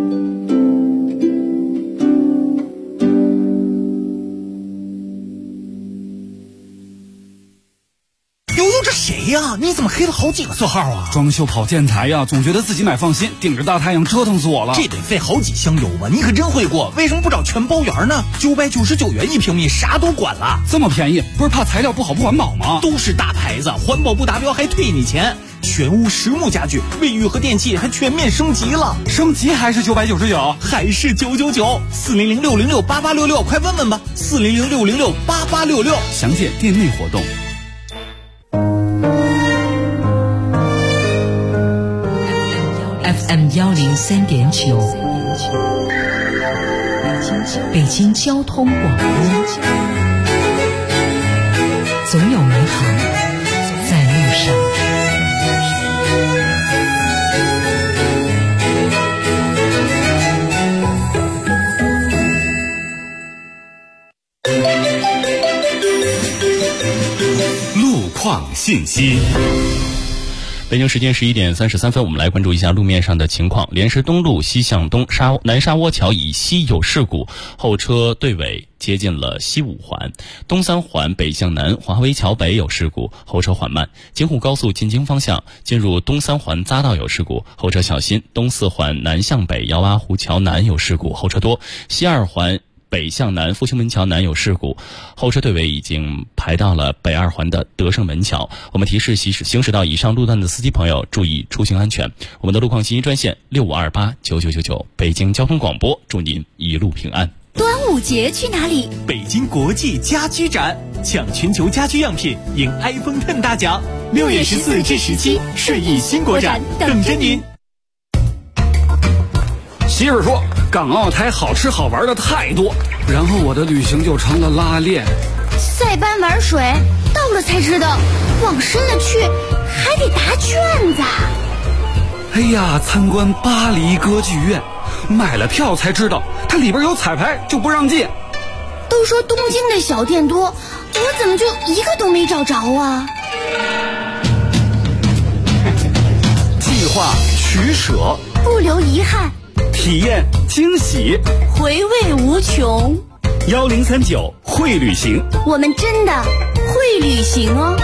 谁呀？你怎么黑了好几个色号啊？ 装修跑建材呀，总觉得自己买放心，顶着大太阳折腾死我了。 这得费好几箱油吧？你可真会过，为什么不找全包园呢？999元一平米，啥都管了。 这么便宜，不是怕材料不好不环保吗？ 都是大牌子，环保不达标还退你钱。全屋实木家具、卫浴和电器还全面升级了， 升级还是999， 还是999？400-606-8866，快问问吧。400-606-8866， 详见店内活动。 FM 103.9，北京交通广播，总有美好信息。 北京时间11点33分，我们来关注一下路面上的情况。莲石东路西向东南沙窝桥以西有事故，后车队尾接近了西5环。东3环北向南华威桥北有事故，后车缓慢。京沪高速进京方向进入东3环匝道有事故，后车小心。东4环南向北姚洼湖桥南有事故，后车多。西2环北向南复兴门桥南有事故，后车队尾已经排到了北2环的德胜门桥。我们提示行驶到以上路段的司机朋友注意出行安全。我们的路况信息专线65289999，北京交通广播，祝您一路平安。 端午节去哪里？ 北京国际家居展，抢全球家居样品，赢 iPhone X 大奖。6月14至17，顺义新国展等着您。 媳妇说港澳台好吃好玩的太多，然后我的旅行就成了拉练。 塞班玩水，到了才知道，往深了去还得答卷子。 哎呀，参观巴黎歌剧院，买了票才知道它里边有彩排就不让进。 都说东京的小店多，我怎么就一个都没找着啊？ 计划取舍， 不留遗憾， 体验惊喜， 回味无穷。 1039会旅行， 我们真的会旅行哦。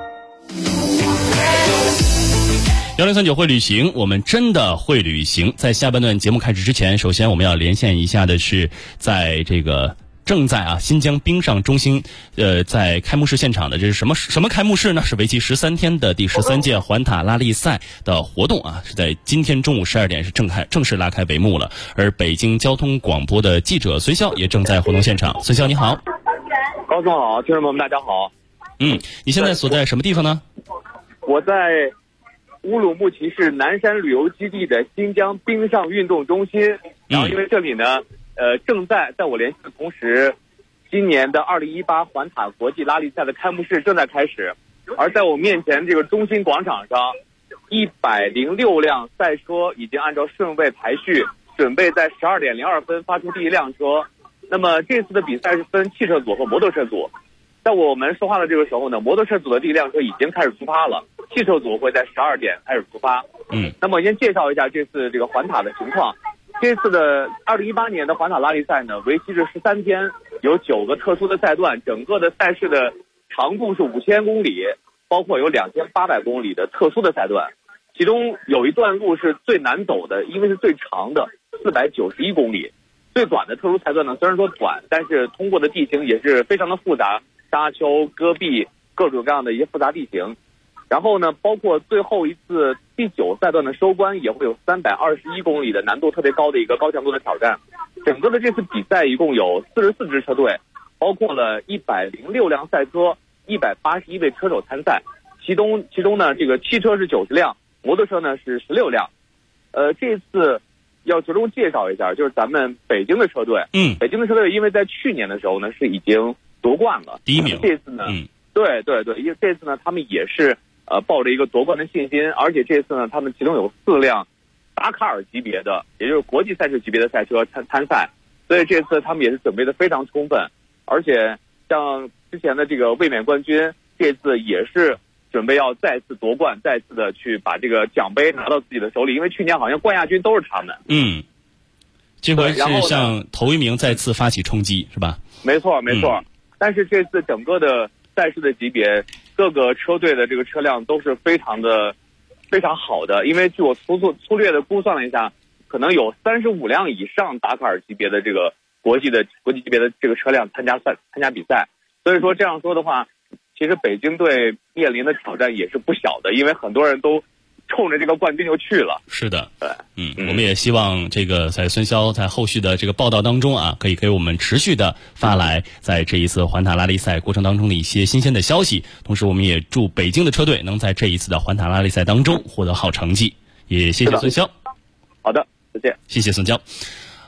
1039会旅行，我们真的会旅行。在下半段节目开始之前，首先我们要连线一下的是，在这个正在新疆冰上中心在开幕式现场的，这是什么开幕式呢？是为期13天的第13届环塔拉力赛的活动啊，是在今天中午12点是正式拉开帷幕了。而北京交通广播的记者孙潇也正在活动现场。孙潇你好。 高总好，听众朋友们大家好。 你现在所在什么地方呢？ 我在乌鲁木齐市南山旅游基地的新疆冰上运动中心，然后因为这里呢正在我联系的同时，今年的2018环塔国际拉力赛的开幕式正在开始，而在我面前这个中心广场上，106辆赛车已经按照顺位排序，准备在12点02分发出第一辆车。那么这次的比赛是分汽车组和摩托车组，在我们说话的这个时候呢，摩托车组的第一辆车已经开始出发了，汽车组会在12点开始出发。那么先介绍一下这次这个环塔的情况。这次的2018年的环塔拉力赛呢，为期是13天，有9个特殊的赛段，整个的赛事的长度是5000公里，包括有2800公里的特殊的赛段，其中有一段路是最难走的，因为是最长的491公里。最短的特殊赛段呢，虽然说短，但是通过的地形也是非常的复杂，沙丘、戈壁，各种各样的一些复杂地形。然后呢，包括最后一次第9赛段的收官也会有321公里的难度特别高的一个高强度的挑战。整个的这次比赛一共有44支车队，包括了106辆赛车，181位车手参赛。其中呢，这个汽车是90辆，摩托车呢是16辆。这次要着重介绍一下，就是咱们北京的车队。北京的车队因为在去年的时候呢是已经夺冠了， 第1名。 这次呢，对，因为这次呢他们也是抱着一个夺冠的信心，而且这次呢他们其中有4辆达卡尔级别的，也就是国际赛事级别的赛车参赛，所以这次他们也是准备的非常充分。而且像之前的这个卫冕冠军，这次也是准备要再次夺冠，再次的去把这个奖杯拿到自己的手里，因为去年好像冠亚军都是他们。 这回是向头1名再次发起冲击，是吧？ 没错。但是这次整个的赛事的级别，各个车队的这个车辆都是非常好的，因为据我粗略的估算了一下，可能有35辆以上达喀尔级别的这个国际级别的这个车辆参加比赛。所以说这样说的话，其实北京队面临的挑战也是不小的，因为很多人都冲着这个冠军就去了。 是的，我们也希望这个在孙潇在后续的这个报道当中可以给我们持续的发来在这一次环塔拉力赛过程当中的一些新鲜的消息。同时我们也祝北京的车队能在这一次的环塔拉力赛当中获得好成绩，也谢谢孙潇。 好的，再见。 谢谢孙潇。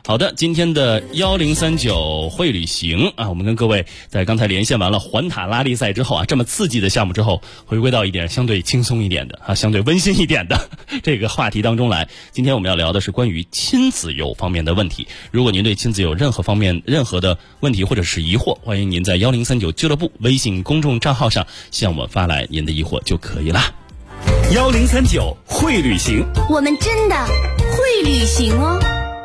好的，今天的1039会旅行啊，我们跟各位在刚才连线完了环塔拉力赛之后啊，这么刺激的项目之后，回归到一点相对轻松一点的啊，相对温馨一点的这个话题当中来。今天我们要聊的是关于亲子游方面的问题。如果您对亲子游任何方面任何的问题或者是疑惑，欢迎您在1039俱乐部微信公众账号上向我们发来您的疑惑就可以了。 1039会旅行， 我们真的会旅行哦。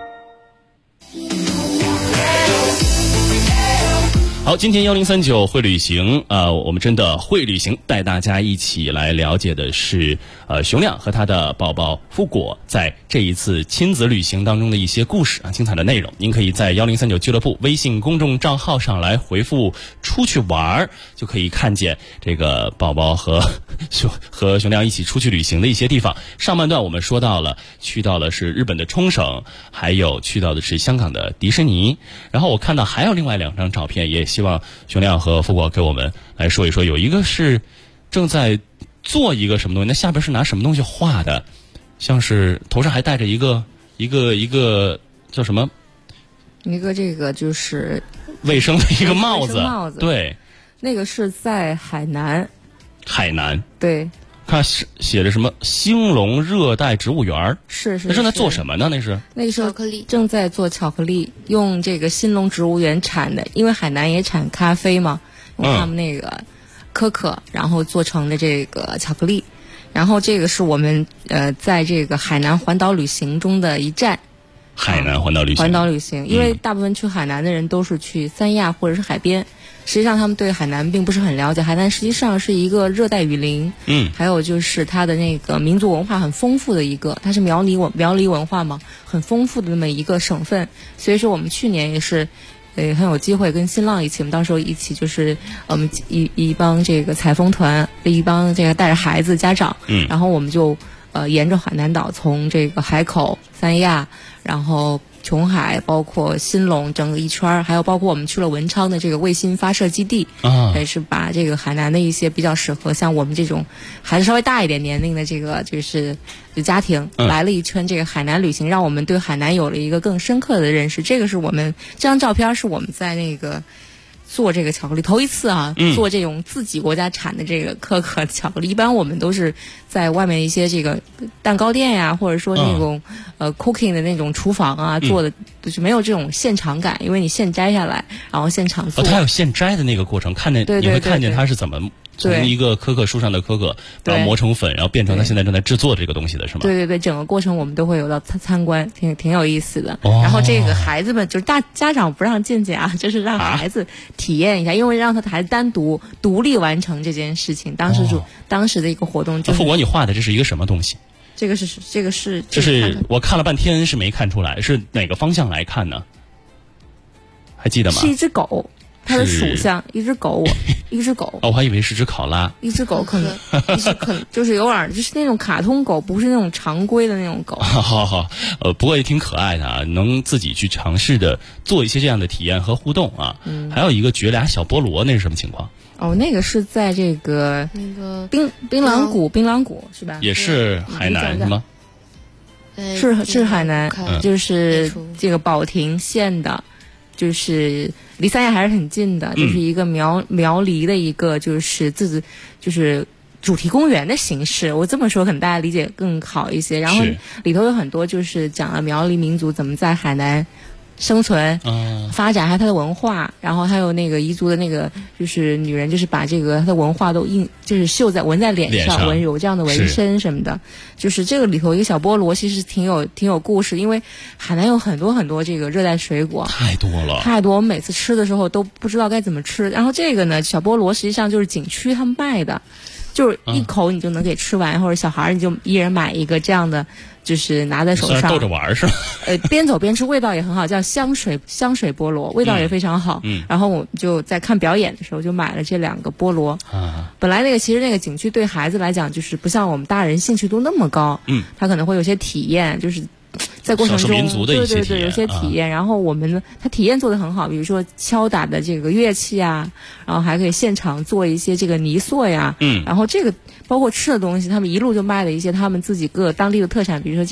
好，今天1039会旅行我们真的会旅行，带大家一起来了解的是熊亮和他的宝宝富果在这一次亲子旅行当中的一些故事啊，精彩的内容。您可以在1039俱乐部微信公众账号上来回复出去玩，就可以看见这个宝宝和熊亮一起出去旅行的一些地方。上半段我们说到了去到了是日本的冲绳，还有去到的是香港的迪士尼。然后我看到还有另外2张照片，也希望熊亮和富果给我们来说一说。有一个是正在做一个什么东西，那下边是拿什么东西画的，像是头上还戴着一个叫什么， 一个这个就是卫生的一个帽子，对， 那个是在海南，对， 看写着什么兴隆热带植物园， 是那正在做什么呢？那个时候正在做巧克力，用这个兴隆植物园产的，因为海南也产咖啡嘛，用他们那个可可，然后做成的这个巧克力。然后这个是我们在这个海南环岛旅行中的一站。 海南环岛旅行， 因为大部分去海南的人都是去三亚或者是海边，实际上他们对海南并不是很了解。海南实际上是一个热带雨林，还有就是它的那个民族文化很丰富的一个，它是苗栗文化嘛，很丰富的那么一个省份。所以说我们去年也是很有机会跟新浪一起，我们到时候一起就是我们一帮这个采风团，一帮这个带着孩子家长，然后我们就沿着海南岛从这个海口、三亚，然后琼海，包括兴隆整个一圈，还有包括我们去了文昌的这个卫星发射基地，也是把这个海南的一些比较适合像我们这种孩子稍微大一点年龄的这个就是家庭来了一圈这个海南旅行，让我们对海南有了一个更深刻的认识。这个是我们这张照片是我们在那个做这个巧克力头一次啊，做这种自己国家产的这个可可巧克力。一般我们都是在外面一些这个蛋糕店呀，或者说那种cooking 的那种厨房啊做的，就是没有这种现场感，因为你现摘下来，然后现场做。 它有现摘的那个过程，你会看见它是怎么从一个可可树上的可可，然后磨成粉，然后变成它现在正在制作这个东西的是吗？ 对，整个过程我们都会有到参观，挺有意思的。然后这个孩子们就是家长不让进去啊，就是让孩子体验一下，因为让他的孩子单独独立完成这件事情。当时的一个活动就是。 富国，你画的这是一个什么东西？ 这个是就是我看了半天是没看出来，是哪个方向来看呢？还记得吗？ 是一只狗。它的属相一只狗， 我还以为是只考拉。 一只狗可能就是有点就是那种卡通狗，不是那种常规的那种狗。 好，不过也挺可爱的啊，能自己去尝试的做一些这样的体验和互动啊。还有一个绝俩小菠萝，那是什么情况？ 那个是在这个槟榔谷是吧？ 也是海南是吗？ 是海南，就是这个保亭县的。就是离三亚还是很近的，就是一个苗栗的一个就是主题公园的形式。我这么说可能大家理解更好一些。然后里头有很多就是讲了苗栗民族怎么在海南生存、发展，还有它的文化。然后还有那个彝族的那个就是女人，就是把这个她的文化都就是纹在脸上，有这样的纹身什么的。就是这个里头一个小菠萝其实挺有故事，因为海南有很多很多这个热带水果， 太多了， 我们每次吃的时候都不知道该怎么吃。然后这个呢，小菠萝实际上就是景区他们卖的，就是一口你就能给吃完，或者小孩你就一人买一个这样的，就是拿在手上逗着玩是吧？ 边走边吃，味道也很好，叫香水菠萝，味道也非常好。然后我们就在看表演的时候就买了这2个菠萝。本来其实那个景区对孩子来讲就是不像我们大人兴趣度那么高，他可能会有些体验，就是在过程中对有些体验。然后他体验做得很好，比如说敲打的这个乐器啊，然后还可以现场做一些这个泥塑呀，然后这个包括吃的东西，他们一路就卖了一些他们自己各当地的特产，比如说这个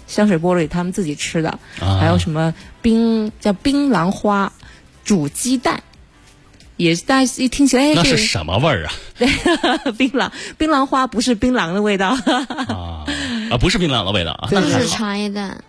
香水菠萝里他们自己吃的，还有什么槟榔花煮鸡蛋。也大家一听起来， 那是什么味儿啊？ 对，槟榔花不是槟榔的味道不是槟榔的味道啊， 那是茶叶蛋。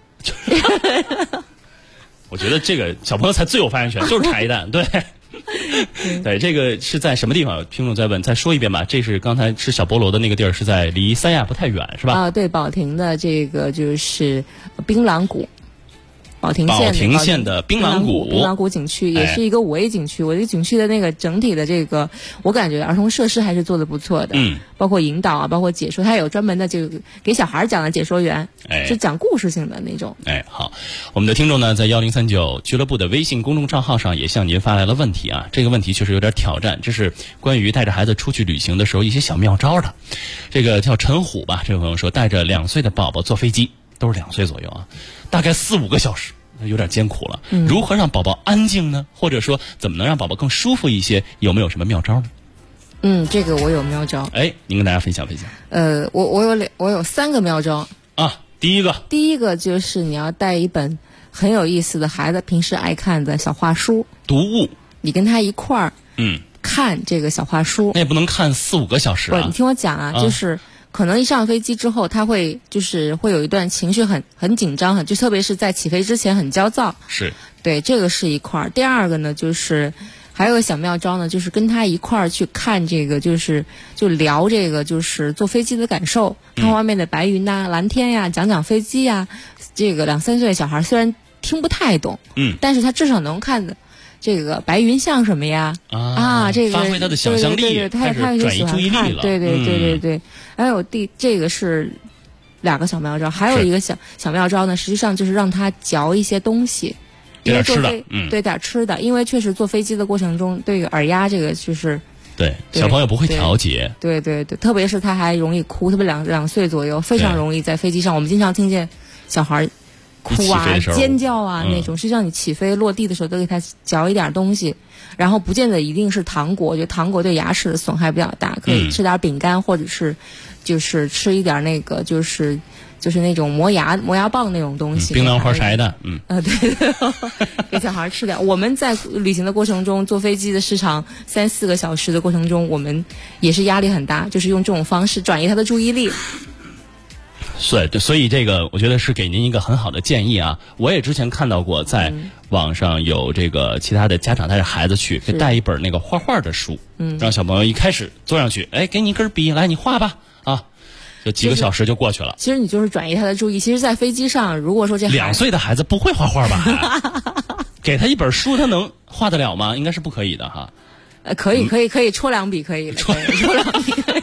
我觉得这个小朋友才最有发言权，就是茶叶蛋，对。对，这个是在什么地方？听众在问，再说一遍吧。这是刚才吃小菠萝的那个地儿，是在离三亚不太远，是吧？ 对，保亭的这个就是槟榔谷。保亭县的槟榔谷景区也是一个5A景区。我这个景区的那个整体的这个，我感觉儿童设施还是做得不错的。包括引导啊，包括解说，它有专门的这个给小孩讲的解说员，是讲故事性的那种。 好，我们的听众呢，在1039俱乐部的微信公众账号上也向您发来了问题啊。这个问题确实有点挑战，这是关于带着孩子出去旅行的时候一些小妙招的。这个叫陈虎吧，这位朋友说，带着2岁的宝宝坐飞机，都是2岁左右啊，大概4-5个小时。有点艰苦了，如何让宝宝安静呢？或者说怎么能让宝宝更舒服一些？有没有什么妙招呢？这个我有妙招。 您跟大家分享分享。 我有3个妙招啊。第一个就是你要带一本很有意思的孩子平时爱看的小画书， 读物， 你跟他一块儿看这个小画书。 那也不能看4-5个小时啊。 你听我讲啊，就是可能一上飞机之后，他会有一段情绪很紧张，就特别是在起飞之前很焦躁。 是， 对，这个是一块儿。第二个呢，就是还有个小妙招呢，就是跟他一块儿去看这个，就聊这个，就是坐飞机的感受，看外面的白云呐、蓝天呀，讲飞机呀。这个2-3岁小孩虽然听不太懂，但是他至少能看的。这个白云像什么呀？这个发挥他的想象力， 对，他转移注意力了。 对。还有这个是2个小妙招，还有一个小妙招呢，实际上就是让他嚼一些东西，因为吃的， 对，点吃的，因为确实坐飞机的过程中，对耳压这个就是对小朋友不会调节， 对，特别是他还容易哭，特别2岁左右，非常容易在飞机上，我们经常听见小孩哭啊、尖叫啊那种，实际上你起飞落地的时候都给他嚼一点东西，然后不见得一定是糖果，我觉得糖果对牙齿的损害比较大，可以吃点饼干，或者是就是吃一点那个就是那种磨牙棒那种东西， 槟榔花柴的， 对，给小孩吃点。我们在旅行的过程中，坐飞机的时长3-4个小时的过程中，我们也是压力很大，就是用这种方式转移他的注意力。 所以这个我觉得是给您一个很好的建议啊！我也之前看到过，在网上有这个其他的家长带着孩子去，可以带一本那个画画的书，让小朋友一开始坐上去，给你一根笔，来你画吧啊，就几个小时就过去了。 其实你就是转移他的注意。其实，在飞机上，如果说这 2岁的孩子不会画画吧？给他一本书，他能画得了吗？应该是不可以的哈。 可以戳2笔可以的，戳2笔可以。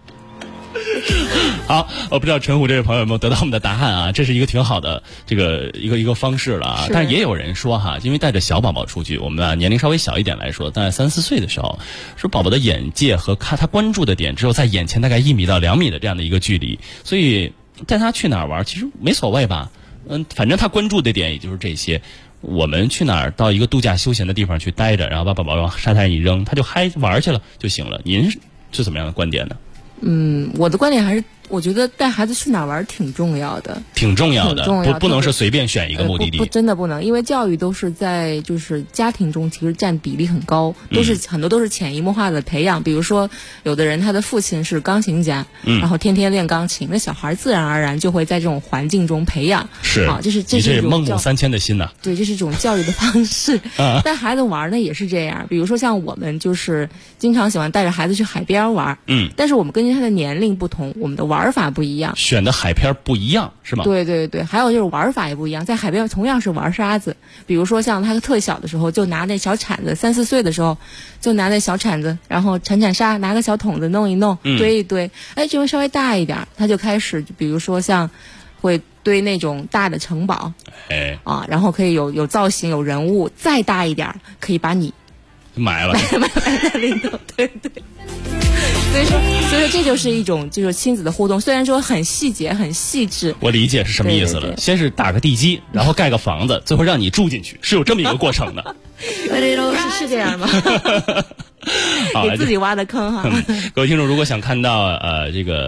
好，我不知道陈虎这位朋友有没有得到我们的答案啊？这是一个挺好的这个一个方式了啊。但是也有人说哈，因为带着小宝宝出去，我们年龄稍微小一点来说，大概3-4岁的时候，说宝宝的眼界和看他关注的点只有在眼前大概1米到2米的这样的一个距离，所以带他去哪儿玩其实没所谓吧。反正他关注的点也就是这些。我们去哪儿到一个度假休闲的地方去待着，然后把宝宝往沙滩一扔，他就嗨玩去了就行了。您是怎么样的观点呢？ 我的观点还是，我觉得带孩子去哪儿玩挺重要的， 不能是随便选一个目的地， 真的不能，因为教育都是在就是家庭中其实占比例很高，很多都是潜移默化的培养。比如说，有的人他的父亲是钢琴家，然后天天练钢琴，那小孩自然而然就会在这种环境中培养。 是啊， 这是孟母3000的心呐。 对，这是一种教育的方式。带孩子玩呢也是这样，比如说像我们就是经常喜欢带着孩子去海边玩，但是我们根据他的年龄不同，我们的玩法不一样， 选的海片不一样，是吗？ 对，还有就是玩法也不一样。在海边同样是玩沙子，比如说像他特小的时候，就拿那小铲子，3-4岁的时候就拿那小铲子，然后铲沙，拿个小桶子弄一弄，堆一堆。这回稍微大一点，他就开始，比如说像会堆那种大的城堡，然后可以有造型、有人物。再大一点，可以把你埋在里头，对。所以说这就是一种就是亲子的互动，虽然说很细节很细致。 我理解是什么意思了。先是打个地基，然后盖个房子，最后让你住进去，是有这么一个过程的。 是这样吗？给自己挖的坑哈。 各位听众，如果想看到这个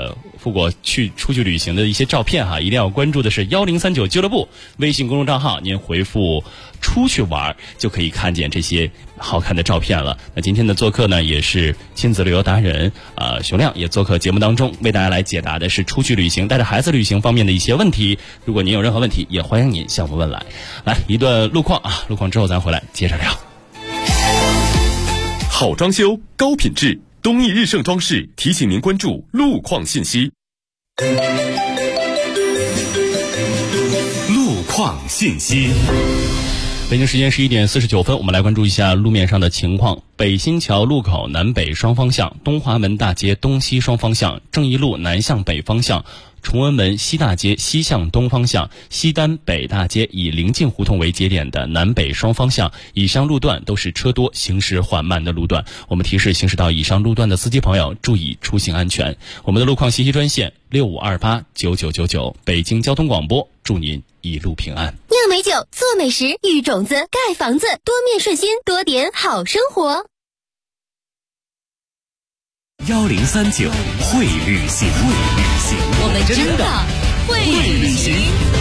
富果出去旅行的一些照片哈，一定要关注的是1039俱乐部微信公众账号，您回复出去玩就可以看见这些好看的照片了。那今天的做客呢，也是亲子旅游达人熊亮，也做客节目当中，为大家来解答的是出去旅行带着孩子旅行方面的一些问题。如果您有任何问题，也欢迎您向我们问来。来一段路况啊，路况之后咱回来接着聊。 好装修高品质，东义日盛装饰提醒您关注路况信息。路况信息。 北京时间11点49分，我们来关注一下路面上的情况。北新桥路口南北双方向，东华门大街东西双方向，正义路南向北方向，崇文门西大街西向东方向，西单北大街以临近胡同为节点的南北双方向，以上路段都是车多行驶缓慢的路段。我们提示行驶到以上路段的司机朋友注意出行安全。我们的路况信息专线65289999，北京交通广播，祝您一路平安。 酿美酒，做美食，育种子，盖房子，多面顺心，多点好生活。 1039会旅行， 我们真的会旅行。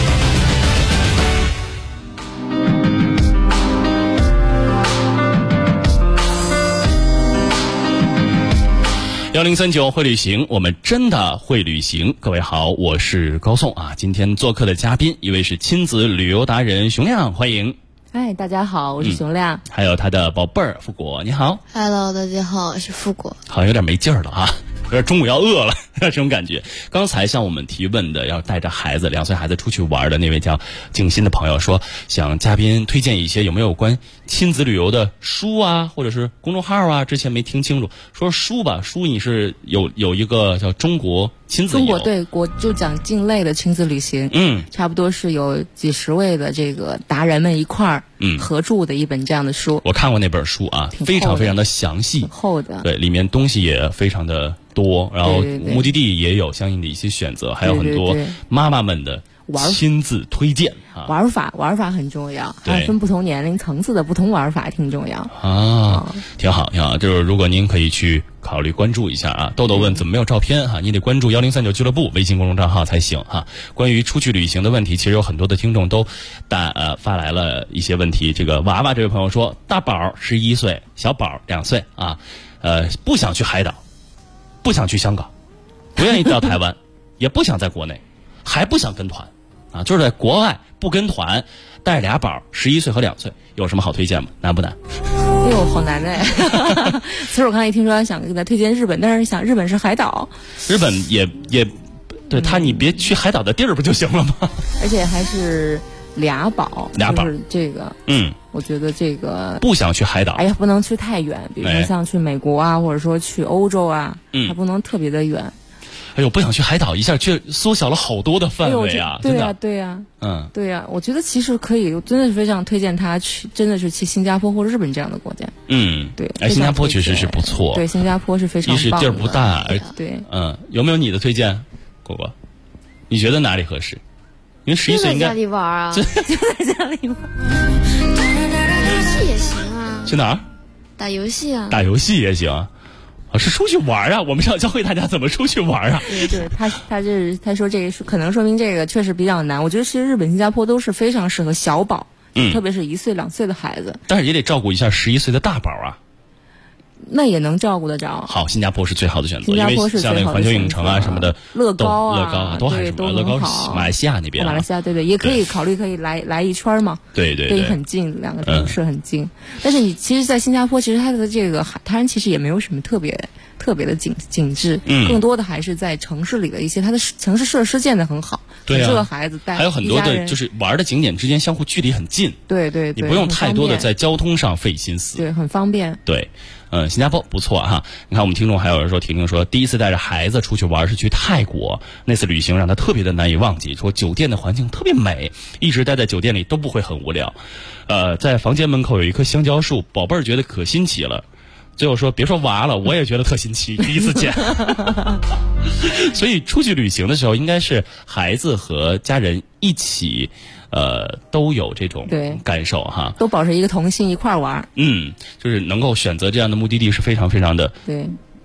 1039会旅行，我们真的会旅行。各位好，我是高颂啊。今天做客的嘉宾，一位是亲子旅游达人熊亮，欢迎。 嗨，大家好，我是熊亮。 还有他的宝贝儿富果，你好。 Hello， 大家好，我是富果。 好像有点没劲儿了啊，有点中午要饿了这种感觉。刚才向我们提问的，要带着孩子2岁孩子出去玩的那位叫静心的朋友说，想嘉宾推荐一些有没有关亲子旅游的书啊，或者是公众号啊，之前没听清楚。说书吧，书你是有一个叫中国亲子游， 中国对国就讲境内的亲子旅行，差不多是有几十位的这个达人们一块儿合著的一本这样的书。 我看过那本书啊，非常非常的详细， 挺厚的， 对，里面东西也非常的多，然后目的地也有相应的一些选择，还有很多妈妈们的亲自推荐啊。 玩法很重要，还分不同年龄层次的不同玩法挺重要啊。挺好挺好，就是如果您可以去考虑关注一下啊。豆豆问怎么没有照片哈？你得关注1039俱乐部微信公众账号才行哈。关于出去旅行的问题，其实有很多的听众都发来了一些问题。这个娃娃这位朋友说，大宝11岁，小宝2岁啊，不想去海岛，不想去香港，不愿意到台湾，也不想在国内，还不想跟团啊，就是在国外不跟团，带着俩宝，11岁和2岁，有什么好推荐吗？难不难？ 哎呦，好难哎！其实我刚才一听说想给他推荐日本，但是想日本是海岛， 日本也对他，你别去海岛的地儿不就行了吗？ 而且还是俩宝，就是这个，我觉得这个不想去海岛， 哎呀，不能去太远，比如说像去美国啊，或者说去欧洲啊，还不能特别的远。 哎呦，不想去海岛，一下却缩小了好多的范围啊！ 对呀，对呀，对呀，我觉得其实可以，真的是非常推荐他去，真的是去新加坡或者日本这样的国家。对， 新加坡确实是不错。 对，新加坡是非常棒的， 一是地儿不大， 对， 有没有你的推荐，果果？你觉得哪里合适？因为11岁应该在家里玩啊， 就在家里玩。 打游戏也行啊。 去哪儿？ 打游戏啊。 打游戏也行。是出去玩啊！我们是要教会大家怎么出去玩啊！ 对，他说这个可能说明这个确实比较难。我觉得其实日本、新加坡都是非常适合小宝，特别是1岁、2岁的孩子。 但是也得照顾一下11岁的大宝啊。 那也能照顾得着。 好，新加坡是最好的选择， 新加坡是像那个环球影城啊什么的， 乐高啊都还什么乐高是马来西亚那边， 马来西亚对，也可以考虑可以来一圈嘛。 对， 很近，两个城市很近。但是你其实，在新加坡，其实它的这个海岸其实也没有什么特别的景致，更多的还是在城市里的一些它的城市设施建得很好， 对啊， 适合孩子带。 还有很多的就是玩的景点之间相互距离很近， 对， 你不用太多的在交通上费心思， 对，很方便。 对。新加坡不错哈。你看我们听众还有人说，婷婷说第一次带着孩子出去玩是去泰国，那次旅行让他特别的难以忘记，说酒店的环境特别美，一直待在酒店里都不会很无聊。在房间门口有一棵香蕉树，宝贝儿觉得可新奇了。最后说别说娃了，我也觉得特新奇，第一次见。所以出去旅行的时候，应该是孩子和家人一起。都有这种感受哈， 都保持一个童心一块玩。 就是能够选择这样的目的地是非常非常的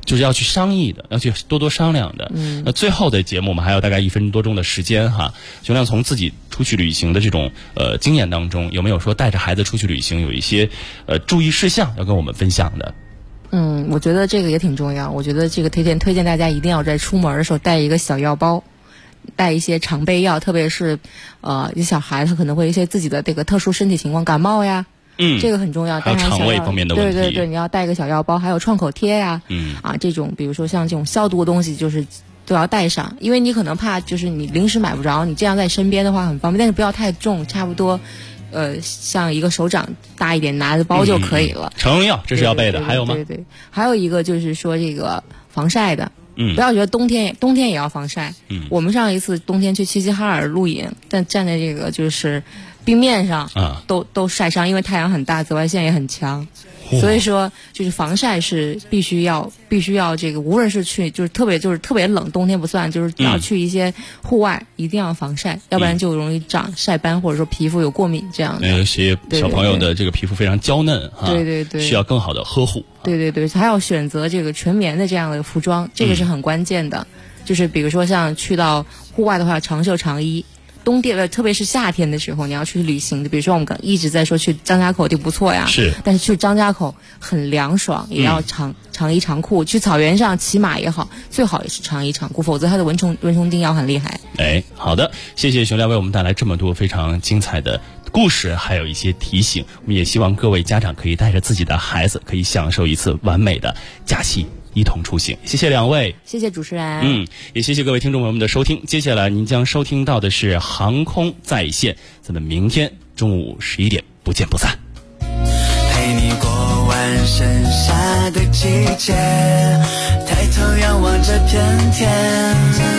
就是要去商议的，要去多多商量的。那最后的节目我们还有大概1分多钟的时间哈，熊亮从自己出去旅行的这种经验当中，有没有说带着孩子出去旅行有一些注意事项要跟我们分享的？ 我觉得这个也挺重要。我觉得这个推荐大家一定要在出门的时候带一个小药包，带一些常备药，特别是有小孩他可能会有一些自己的这个特殊身体情况，感冒呀。这个很重要， 还有肠胃方面的问题。 对，你要带一个小药包，还有创口贴呀，这种比如说像这种消毒的东西，就是都要带上，因为你可能怕就是你临时买不着，你这样在身边的话很方便，但是不要太重，差不多像一个手掌大一点拿着包就可以了。常用药这是要备的，还有吗？ 对，还有一个就是说这个防晒的。不要觉得冬天也要防晒。我们上一次冬天去齐齐哈尔露营，但站在这个就是冰面上都晒伤，因为太阳很大，紫外线也很强。所以说就是防晒是必须要这个，无论是去就是特别冷，冬天不算，就是要去一些户外一定要防晒，要不然就容易长晒斑，或者说皮肤有过敏这样的。 有些小朋友的这个皮肤非常娇嫩对， 需要更好的呵护。 对，还要选择这个全棉的这样的服装，这个是很关键的。就是比如说像去到户外的话，长袖长衣。冬天特别是夏天的时候，你要去旅行，比如说我们刚一直在说去张家口就不错呀， 是， 但是去张家口很凉爽，也要长衣长裤。去草原上骑马也好，最好也是长衣长裤，否则它的蚊虫叮咬很厉害。 好的，谢谢熊亮为我们带来这么多非常精彩的故事，还有一些提醒。我们也希望各位家长可以带着自己的孩子，可以享受一次完美的假期。一同出行，谢谢两位， 谢谢主持人， 也谢谢各位听众朋友们的收听。接下来您将收听到的是航空在线，咱们明天中午11点不见不散。 陪你过完剩下的季节，抬头仰望这片天。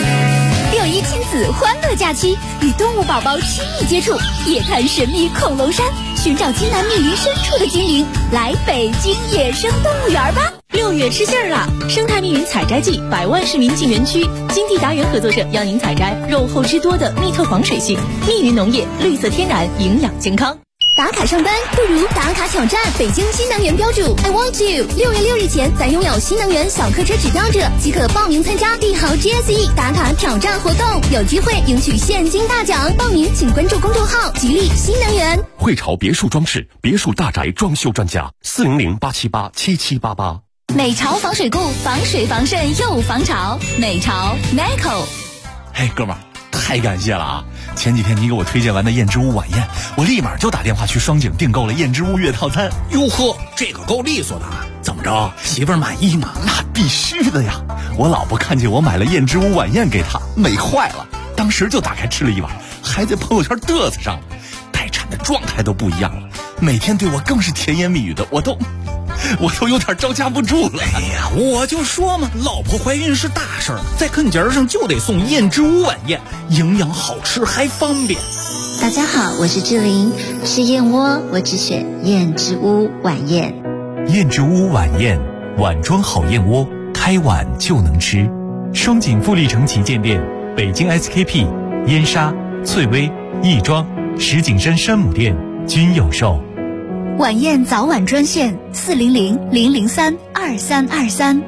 6·1亲子欢乐假期，与动物宝宝亲密接触，夜探神秘恐龙山，寻找金南密林深处的精灵，来北京野生动物园吧！6月吃杏儿了，生态密云采摘季，100万市民进园区。金地达园合作社邀您采摘肉厚汁多的蜜特黄水性密云农业，绿色天然，营养健康。打卡上班不如打卡挑战北京新能源标注 I want you。 6月6日前，咱拥有新能源小客车指标者即可报名参加帝豪 GSE 打卡挑战活动，有机会赢取现金大奖。报名请关注公众号吉利新能源。 汇潮别墅装饰，别墅大宅装修专家，400-878-7788。 美潮防水固，防水防渗又防潮。美潮 Meco。 嘿，哥们儿，太感谢了啊！前几天你给我推荐完的燕之屋晚宴，我立马就打电话去双井订购了燕之屋月套餐。 哟呵，这个够利索的，怎么着？媳妇儿满意吗？ 那必须的呀！我老婆看见我买了燕之屋晚宴给她，美坏了，当时就打开吃了一碗，还在朋友圈嘚瑟上了。待产的状态都不一样了，每天对我更是甜言蜜语的，我都有点招架不住了。 哎呀，我就说嘛，老婆怀孕是大事儿，在啃节上就得送燕之屋晚宴，营养好吃还方便。 大家好，我是志玲，吃燕窝我只选燕之屋晚宴。 燕之屋晚宴，碗装好燕窝，开碗就能吃。双井富力城旗舰店、北京 SKP、燕莎、翠微、亦庄、石景山山姆店均有售。 晚宴早晚专线400-003-2323。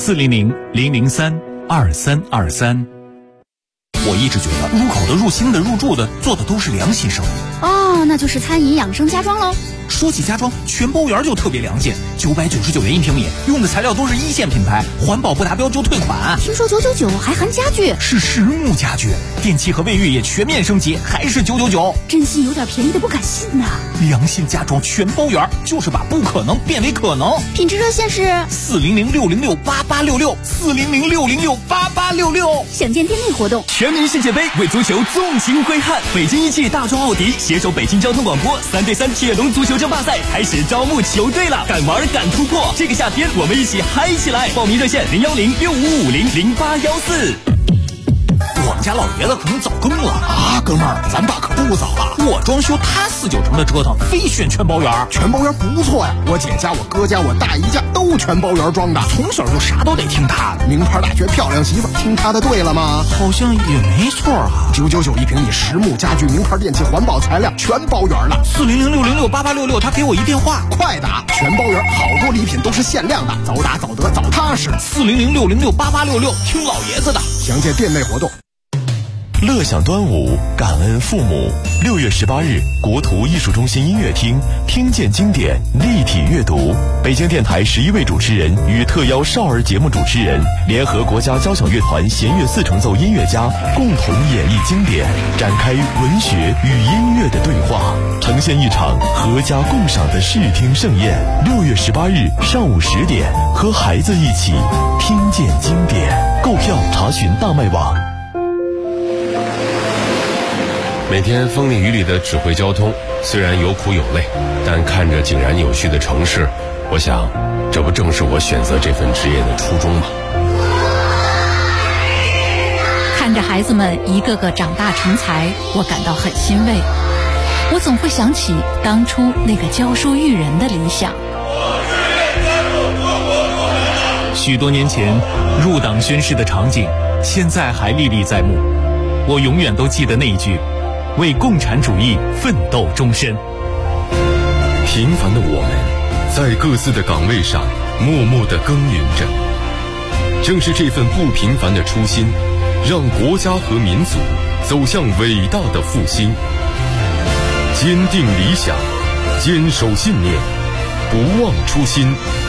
400-003-2323。 我一直觉得入口的、入心的、入住的做的都是良心生意。 哦，那就是餐饮养生家装喽。 说起家装，全包园就特别良心，999元1平米，用的材料都是1线品牌，环保不达标就退款。 听说999还含家具， 是实木家具，电器和卫浴也全面升级，还是999。 真心有点便宜的不敢信呐。 良心家装全包园，就是把不可能变为可能。 品质热线是 400-606-8866，400-606-8866。 想见店内活动。 全民世界杯为足球纵情挥汗，北京一汽大众奥迪携手北京交通广播3对3铁笼足球争霸赛开始招募球队了，敢玩敢突破，这个夏天我们一起嗨起来！报名热线010-6550-0814。 我们家老爷子可能早更了啊！哥们儿，咱爸可不早了， 我装修他4、9成的折腾，非选全包圆。 全包圆不错呀，我姐家、我哥家、我大姨家都全包圆装的， 从小就啥都得听他的。 名牌大学漂亮媳妇，听他的对了吗？ 好像也没错啊。 999一平米，实木家具、名牌电器、环保材料，全包圆了。 40060688866，他给我一电话， 快打！全包圆，好多礼品都是限量的，早打早得早踏实。 40060688866，听老爷子的。 详见店内活动。 乐享端午，感恩父母。6月18日，国图艺术中心音乐厅，听见经典，立体阅读。北京电台11位主持人与特邀少儿节目主持人，联合国家交响乐团弦乐4重奏音乐家，共同演绎经典，展开文学与音乐的对话，呈现一场阖家共赏的视听盛宴。6月18日上午10点，和孩子一起听见经典。购票查询大麦网。 每天风里雨里的指挥交通，虽然有苦有累，但看着井然有序的城市，我想，这不正是我选择这份职业的初衷吗？ 看着孩子们一个个长大成才，我感到很欣慰。我总会想起当初那个教书育人的理想。 许多年前入党宣誓的场景，现在还历历在目。我永远都记得那一句：为共产主义奋斗终身。 平凡的我们，在各自的岗位上默默地耕耘着。正是这份不平凡的初心，让国家和民族走向伟大的复兴。坚定理想，坚守信念，不忘初心，